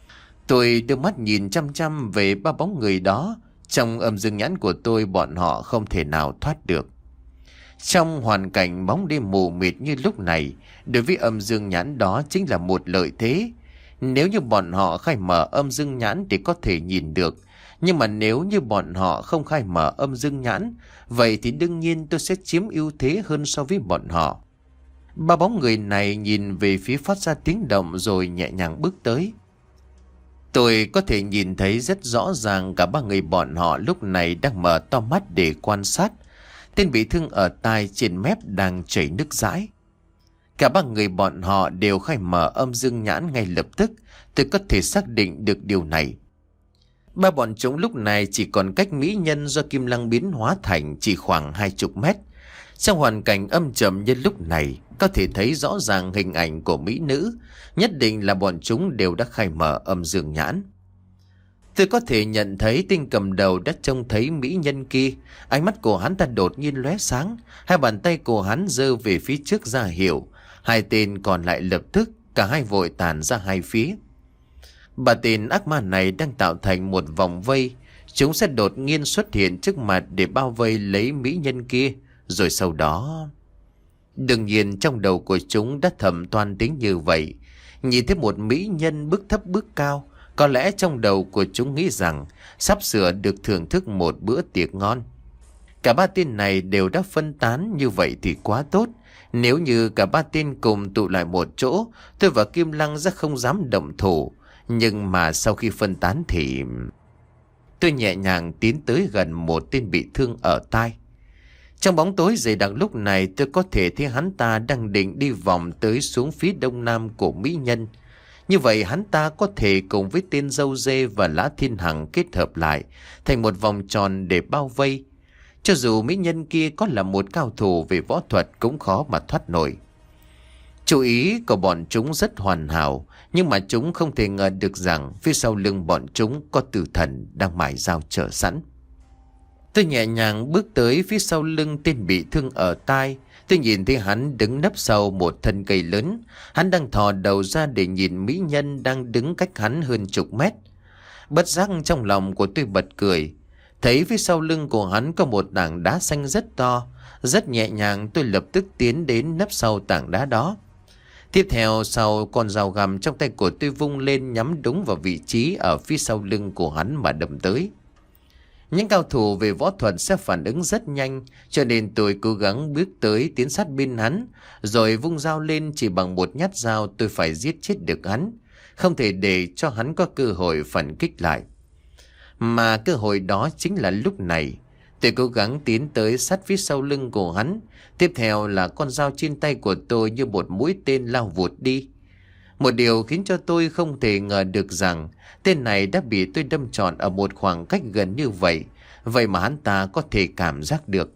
Tôi đưa mắt nhìn chăm chăm về ba bóng người đó. Trong âm dương nhãn của tôi, bọn họ không thể nào thoát được. Trong hoàn cảnh bóng đêm mù mịt như lúc này, đối với âm dương nhãn đó chính là một lợi thế. Nếu như bọn họ khai mở âm dương nhãn thì có thể nhìn được. Nhưng mà nếu như bọn họ không khai mở âm dương nhãn, vậy thì đương nhiên tôi sẽ chiếm ưu thế hơn so với bọn họ. Ba bóng người này nhìn về phía phát ra tiếng động rồi nhẹ nhàng bước tới. Tôi có thể nhìn thấy rất rõ ràng cả ba người bọn họ lúc này đang mở to mắt để quan sát. Tên bị thương ở tai trên mép đang chảy nước dãi. Cả ba người bọn họ đều khai mở âm dương nhãn ngay lập tức. Tôi có thể xác định được điều này. Ba bọn chúng lúc này chỉ còn cách mỹ nhân do Kim Lăng biến hóa thành chỉ khoảng hai chục mét. Trong hoàn cảnh âm trầm như lúc này, có thể thấy rõ ràng hình ảnh của mỹ nữ. Nhất định là bọn chúng đều đã khai mở âm dương nhãn. Tôi có thể nhận thấy tên cầm đầu đã trông thấy mỹ nhân kia. Ánh mắt của hắn ta đột nhiên lóe sáng. Hai bàn tay của hắn giơ về phía trước ra hiệu. Hai tên còn lại lập tức, cả hai vội tản ra hai phía. Ba tên ác ma này đang tạo thành một vòng vây. Chúng sẽ đột nhiên xuất hiện trước mặt để bao vây lấy mỹ nhân kia. Rồi sau đó... Đương nhiên trong đầu của chúng đã thầm toan tính như vậy. Nhìn thấy một mỹ nhân bước thấp bước cao, có lẽ trong đầu của chúng nghĩ rằng sắp sửa được thưởng thức một bữa tiệc ngon. Cả ba tên này đều đã phân tán, như vậy thì quá tốt. Nếu như cả ba tên cùng tụ lại một chỗ, tôi và Kim Lăng sẽ không dám động thủ. Nhưng mà sau khi phân tán thì... Tôi nhẹ nhàng tiến tới gần một tên bị thương ở tai. Trong bóng tối dày đặc lúc này, tôi có thể thấy hắn ta đang định đi vòng tới xuống phía đông nam của mỹ nhân. Như vậy hắn ta có thể cùng với tên dâu dê và Lã Thiên Hằng kết hợp lại thành một vòng tròn để bao vây. Cho dù mỹ nhân kia có là một cao thủ về võ thuật cũng khó mà thoát nổi. Chú ý của bọn chúng rất hoàn hảo, nhưng mà chúng không thể ngờ được rằng phía sau lưng bọn chúng có tử thần đang mài dao chờ sẵn. Tôi nhẹ nhàng bước tới phía sau lưng tên bị thương ở tai. Tôi nhìn thấy hắn đứng nấp sau một thân cây lớn. Hắn đang thò đầu ra để nhìn mỹ nhân đang đứng cách hắn hơn chục mét. Bất giác trong lòng của tôi bật cười. Thấy phía sau lưng của hắn có một tảng đá xanh rất to. Rất nhẹ nhàng tôi lập tức tiến đến nấp sau tảng đá đó. Tiếp theo sau con dao găm trong tay của tôi vung lên nhắm đúng vào vị trí ở phía sau lưng của hắn mà đâm tới. Những cao thủ về võ thuật sẽ phản ứng rất nhanh, cho nên tôi cố gắng bước tới tiến sát bên hắn, rồi vung dao lên. Chỉ bằng một nhát dao tôi phải giết chết được hắn, không thể để cho hắn có cơ hội phản kích lại. Mà cơ hội đó chính là lúc này. Tôi cố gắng tiến tới sát phía sau lưng của hắn. Tiếp theo là con dao trên tay của tôi như một mũi tên lao vụt đi. Một điều khiến cho tôi không thể ngờ được rằng tên này đã bị tôi đâm trọn ở một khoảng cách gần như vậy. Vậy mà hắn ta có thể cảm giác được.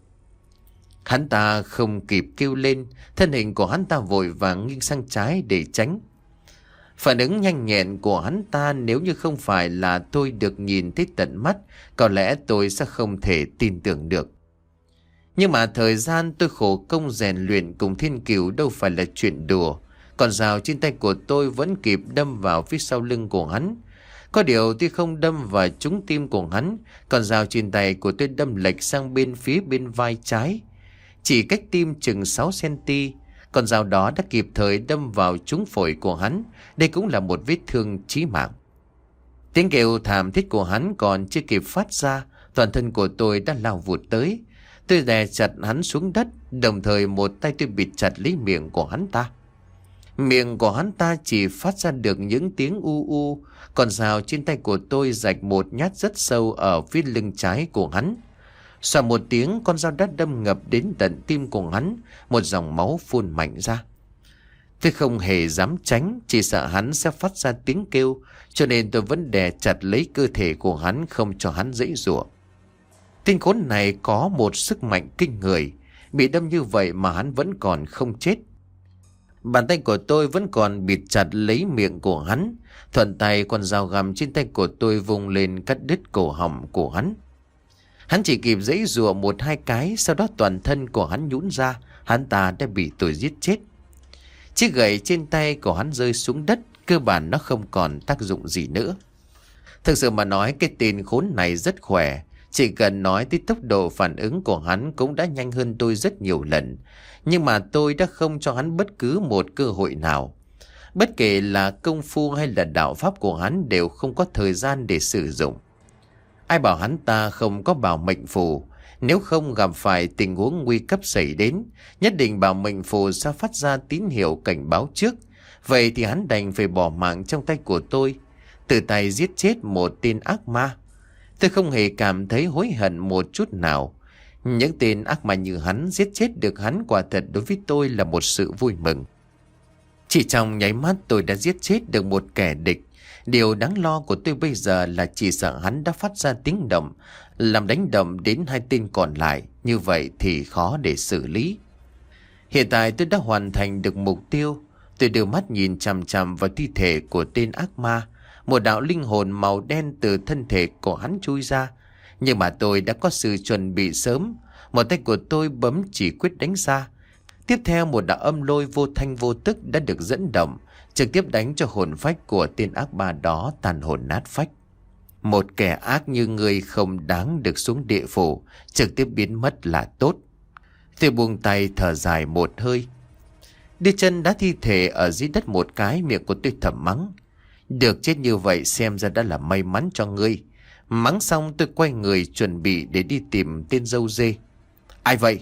Hắn ta không kịp kêu lên, thân hình của hắn ta vội vàng nghiêng sang trái để tránh. Phản ứng nhanh nhẹn của hắn ta, nếu như không phải là tôi được nhìn thấy tận mắt, có lẽ tôi sẽ không thể tin tưởng được. Nhưng mà thời gian tôi khổ công rèn luyện cùng thiên cửu đâu phải là chuyện đùa. Còn dao trên tay của tôi vẫn kịp đâm vào phía sau lưng của hắn. Có điều tuy không đâm vào trúng tim của hắn, còn dao trên tay của tôi đâm lệch sang bên phía bên vai trái, chỉ cách tim chừng sáu xăng-ti-mét. Con dao đó đã kịp thời đâm vào trúng phổi của hắn. Đây cũng là một vết thương chí mạng. Tiếng kêu thảm thiết của hắn còn chưa kịp phát ra, toàn thân của tôi đã lao vụt tới. Tôi đè chặt hắn xuống đất, đồng thời một tay tôi bịt chặt lấy miệng của hắn ta. Miệng của hắn ta chỉ phát ra được những tiếng u u. Còn dao trên tay của tôi rạch một nhát rất sâu ở phía lưng trái của hắn. Xoa một tiếng, con dao đã đâm ngập đến tận tim của hắn, một dòng máu phun mạnh ra. Tôi không hề dám tránh, chỉ sợ hắn sẽ phát ra tiếng kêu, cho nên tôi vẫn đè chặt lấy cơ thể của hắn, không cho hắn giãy giụa. Tên khốn này có một sức mạnh kinh người, bị đâm như vậy mà hắn vẫn còn không chết. Bàn tay của tôi vẫn còn bịt chặt lấy miệng của hắn, thuận tay con dao găm trên tay của tôi vung lên cắt đứt cổ họng của hắn. Hắn chỉ kịp giãy giụa một hai cái, sau đó toàn thân của hắn nhũn ra, hắn ta đã bị tôi giết chết. Chiếc gậy trên tay của hắn rơi xuống đất, cơ bản nó không còn tác dụng gì nữa. Thực sự mà nói, cái tên khốn này rất khỏe. Chỉ cần nói tới tốc độ phản ứng của hắn cũng đã nhanh hơn tôi rất nhiều lần. Nhưng mà tôi đã không cho hắn bất cứ một cơ hội nào. Bất kể là công phu hay là đạo pháp của hắn đều không có thời gian để sử dụng. Ai bảo hắn ta không có bảo mệnh phù? Nếu không gặp phải tình huống nguy cấp xảy đến, nhất định bảo mệnh phù sẽ phát ra tín hiệu cảnh báo trước. Vậy thì hắn đành phải bỏ mạng trong tay của tôi, tự tay giết chết một tên ác ma. Tôi không hề cảm thấy hối hận một chút nào. Những tên ác ma như hắn, giết chết được hắn quả thật đối với tôi là một sự vui mừng. Chỉ trong nháy mắt tôi đã giết chết được một kẻ địch. Điều đáng lo của tôi bây giờ là chỉ sợ hắn đã phát ra tiếng động, làm đánh động đến hai tên còn lại. Như vậy thì khó để xử lý. Hiện tại tôi đã hoàn thành được mục tiêu. Tôi đưa mắt nhìn chằm chằm vào thi thể của tên ác ma. Một đạo linh hồn màu đen từ thân thể của hắn chui ra. Nhưng mà tôi đã có sự chuẩn bị sớm. Một tay của tôi bấm chỉ quyết đánh ra. Tiếp theo một đạo âm lôi vô thanh vô tức đã được dẫn động, trực tiếp đánh cho hồn phách của tên ác ma đó tàn hồn nát phách. Một kẻ ác như ngươi không đáng được xuống địa phủ, trực tiếp biến mất là tốt. Tôi buông tay thở dài một hơi, đưa chân đá thi thể ở dưới đất một cái, miệng của tôi thầm mắng. Được chết như vậy xem ra đã là may mắn cho ngươi. Mắng xong tôi quay người chuẩn bị để đi tìm tên dâu dê. Ai vậy?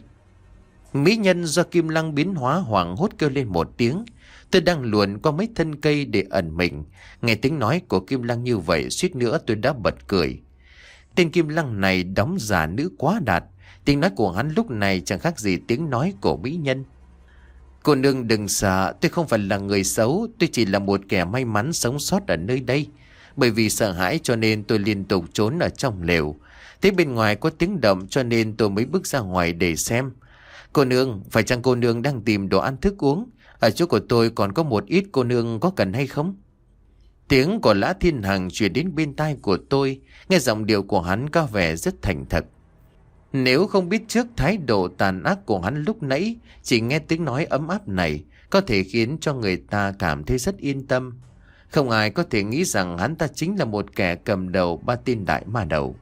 Mỹ nhân do Kim Lăng biến hóa hoảng hốt kêu lên một tiếng. Tôi đang luồn qua mấy thân cây để ẩn mình. Nghe tiếng nói của Kim Lăng như vậy, suýt nữa tôi đã bật cười. Tên Kim Lăng này đóng giả nữ quá đạt. Tiếng nói của hắn lúc này chẳng khác gì tiếng nói của mỹ nhân. Cô nương đừng sợ, tôi không phải là người xấu. Tôi chỉ là một kẻ may mắn sống sót ở nơi đây. Bởi vì sợ hãi cho nên tôi liên tục trốn ở trong lều. Thế bên ngoài có tiếng động cho nên tôi mới bước ra ngoài để xem. Cô nương, phải chăng cô nương đang tìm đồ ăn thức uống? Ở chỗ của tôi còn có một ít, cô nương có cần hay không? Tiếng của Lã Thiên Hằng truyền đến bên tai của tôi. Nghe giọng điệu của hắn có vẻ rất thành thật. Nếu không biết trước thái độ tàn ác của hắn lúc nãy, chỉ nghe tiếng nói ấm áp này có thể khiến cho người ta cảm thấy rất yên tâm. Không ai có thể nghĩ rằng hắn ta chính là một kẻ cầm đầu ba tên đại ma đầu.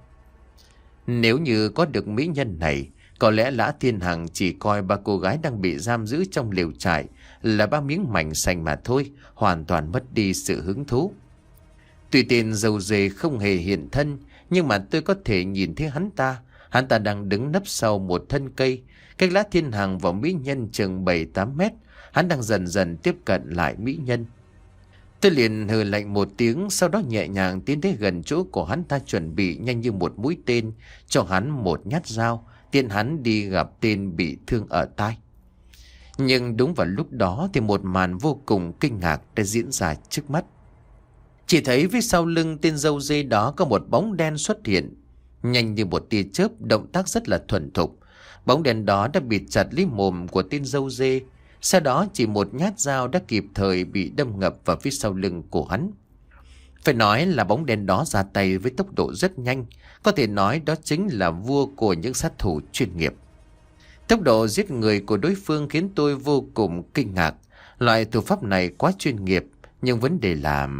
Nếu như có được mỹ nhân này, có lẽ Lã Thiên Hằng chỉ coi ba cô gái đang bị giam giữ trong lều trại là ba miếng mảnh xanh mà thôi, hoàn toàn mất đi sự hứng thú. Tuy tên dâu dê không hề hiện thân, nhưng mà tôi có thể nhìn thấy hắn ta. Hắn ta đang đứng nấp sau một thân cây, cách Lã Thiên Hằng và mỹ nhân chừng bảy tám mét. Hắn đang dần dần tiếp cận lại mỹ nhân. Tôi liền hừ lạnh một tiếng, sau đó nhẹ nhàng tiến tới gần chỗ của hắn ta, chuẩn bị nhanh như một mũi tên cho hắn một nhát dao, tiện hắn đi gặp tên bị thương ở tai. Nhưng đúng vào lúc đó thì một màn vô cùng kinh ngạc đã diễn ra trước mắt. Chỉ thấy phía sau lưng tên dâu dê đó có một bóng đen xuất hiện. Nhanh như một tia chớp, động tác rất là thuần thục. Bóng đen đó đã bịt chặt lấy mồm của tên dâu dê. Sau đó chỉ một nhát dao đã kịp thời bị đâm ngập vào phía sau lưng của hắn. Phải nói là bóng đen đó ra tay với tốc độ rất nhanh. Có thể nói đó chính là vua của những sát thủ chuyên nghiệp. Tốc độ giết người của đối phương khiến tôi vô cùng kinh ngạc. Loại thủ pháp này quá chuyên nghiệp. Nhưng vấn đề là...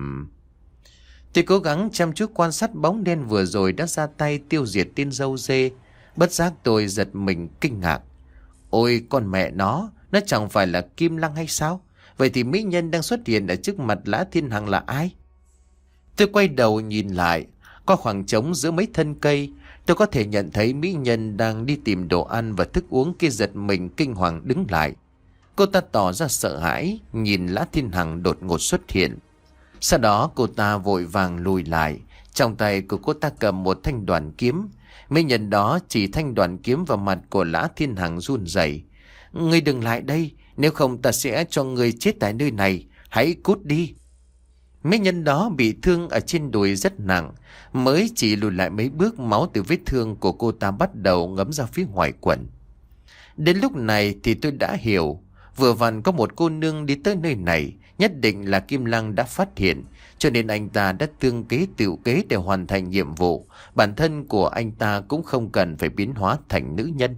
Tôi cố gắng chăm chút quan sát bóng đen vừa rồi đã ra tay tiêu diệt tên dâu dê. Bất giác tôi giật mình kinh ngạc. Ôi con mẹ nó, nó chẳng phải là Kim Lăng hay sao? Vậy thì mỹ nhân đang xuất hiện ở trước mặt Lã Thiên Hằng là ai? Tôi quay đầu nhìn lại, có khoảng trống giữa mấy thân cây. Tôi có thể nhận thấy mỹ nhân đang đi tìm đồ ăn và thức uống kia giật mình kinh hoàng đứng lại. Cô ta tỏ ra sợ hãi, nhìn Lã Thiên Hằng đột ngột xuất hiện. Sau đó cô ta vội vàng lùi lại. Trong tay của cô ta cầm một thanh đoàn kiếm. Mỹ nhân đó chỉ thanh đoàn kiếm vào mặt của Lã Thiên Hằng run rẩy. Ngươi đừng lại đây, nếu không ta sẽ cho ngươi chết tại nơi này. Hãy cút đi. Mỹ nhân đó bị thương ở trên đùi rất nặng. Mới chỉ lùi lại mấy bước, máu từ vết thương của cô ta bắt đầu ngấm ra phía ngoài quần. Đến lúc này thì tôi đã hiểu. Vừa vặn có một cô nương đi tới nơi này. Nhất định là Kim Lăng đã phát hiện. Cho nên anh ta đã tương kế tựu kế để hoàn thành nhiệm vụ. Bản thân của anh ta cũng không cần phải biến hóa thành nữ nhân.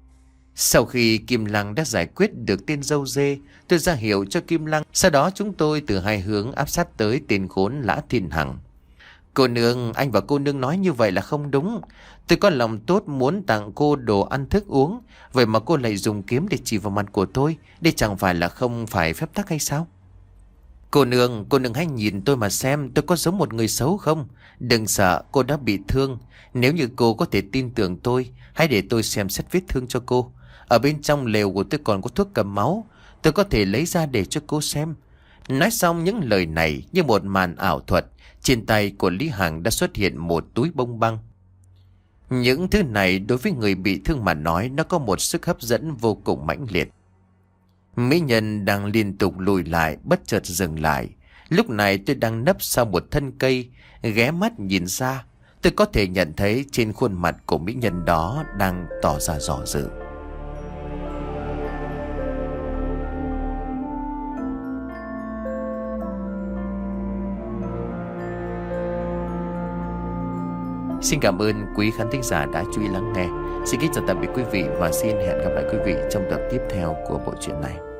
Sau khi Kim Lăng đã giải quyết được tên dâu dê, tôi ra hiệu cho Kim Lăng. Sau đó chúng tôi từ hai hướng áp sát tới tên khốn Lã Thiên Hằng. Cô nương, anh và cô nương nói như vậy là không đúng. Tôi có lòng tốt muốn tặng cô đồ ăn thức uống. Vậy mà cô lại dùng kiếm để chỉ vào mặt của tôi. Đây chẳng phải là không phải phép tắc hay sao? Cô nương, cô nương hãy nhìn tôi mà xem tôi có giống một người xấu không? Đừng sợ, cô đã bị thương. Nếu như cô có thể tin tưởng tôi, hãy để tôi xem xét vết thương cho cô. Ở bên trong lều của tôi còn có thuốc cầm máu. Tôi có thể lấy ra để cho cô xem. Nói xong những lời này như một màn ảo thuật. Trên tay của Lý Hằng đã xuất hiện một túi bông băng. Những thứ này đối với người bị thương mà nói, nó có một sức hấp dẫn vô cùng mãnh liệt. Mỹ nhân đang liên tục lùi lại, bất chợt dừng lại. Lúc này tôi đang nấp sau một thân cây, ghé mắt nhìn ra. Tôi có thể nhận thấy trên khuôn mặt của mỹ nhân đó đang tỏ ra dò dự. Xin cảm ơn quý khán thính giả đã chú ý lắng nghe. Xin kính chào tạm biệt quý vị và xin hẹn gặp lại quý vị trong tập tiếp theo của bộ truyện này.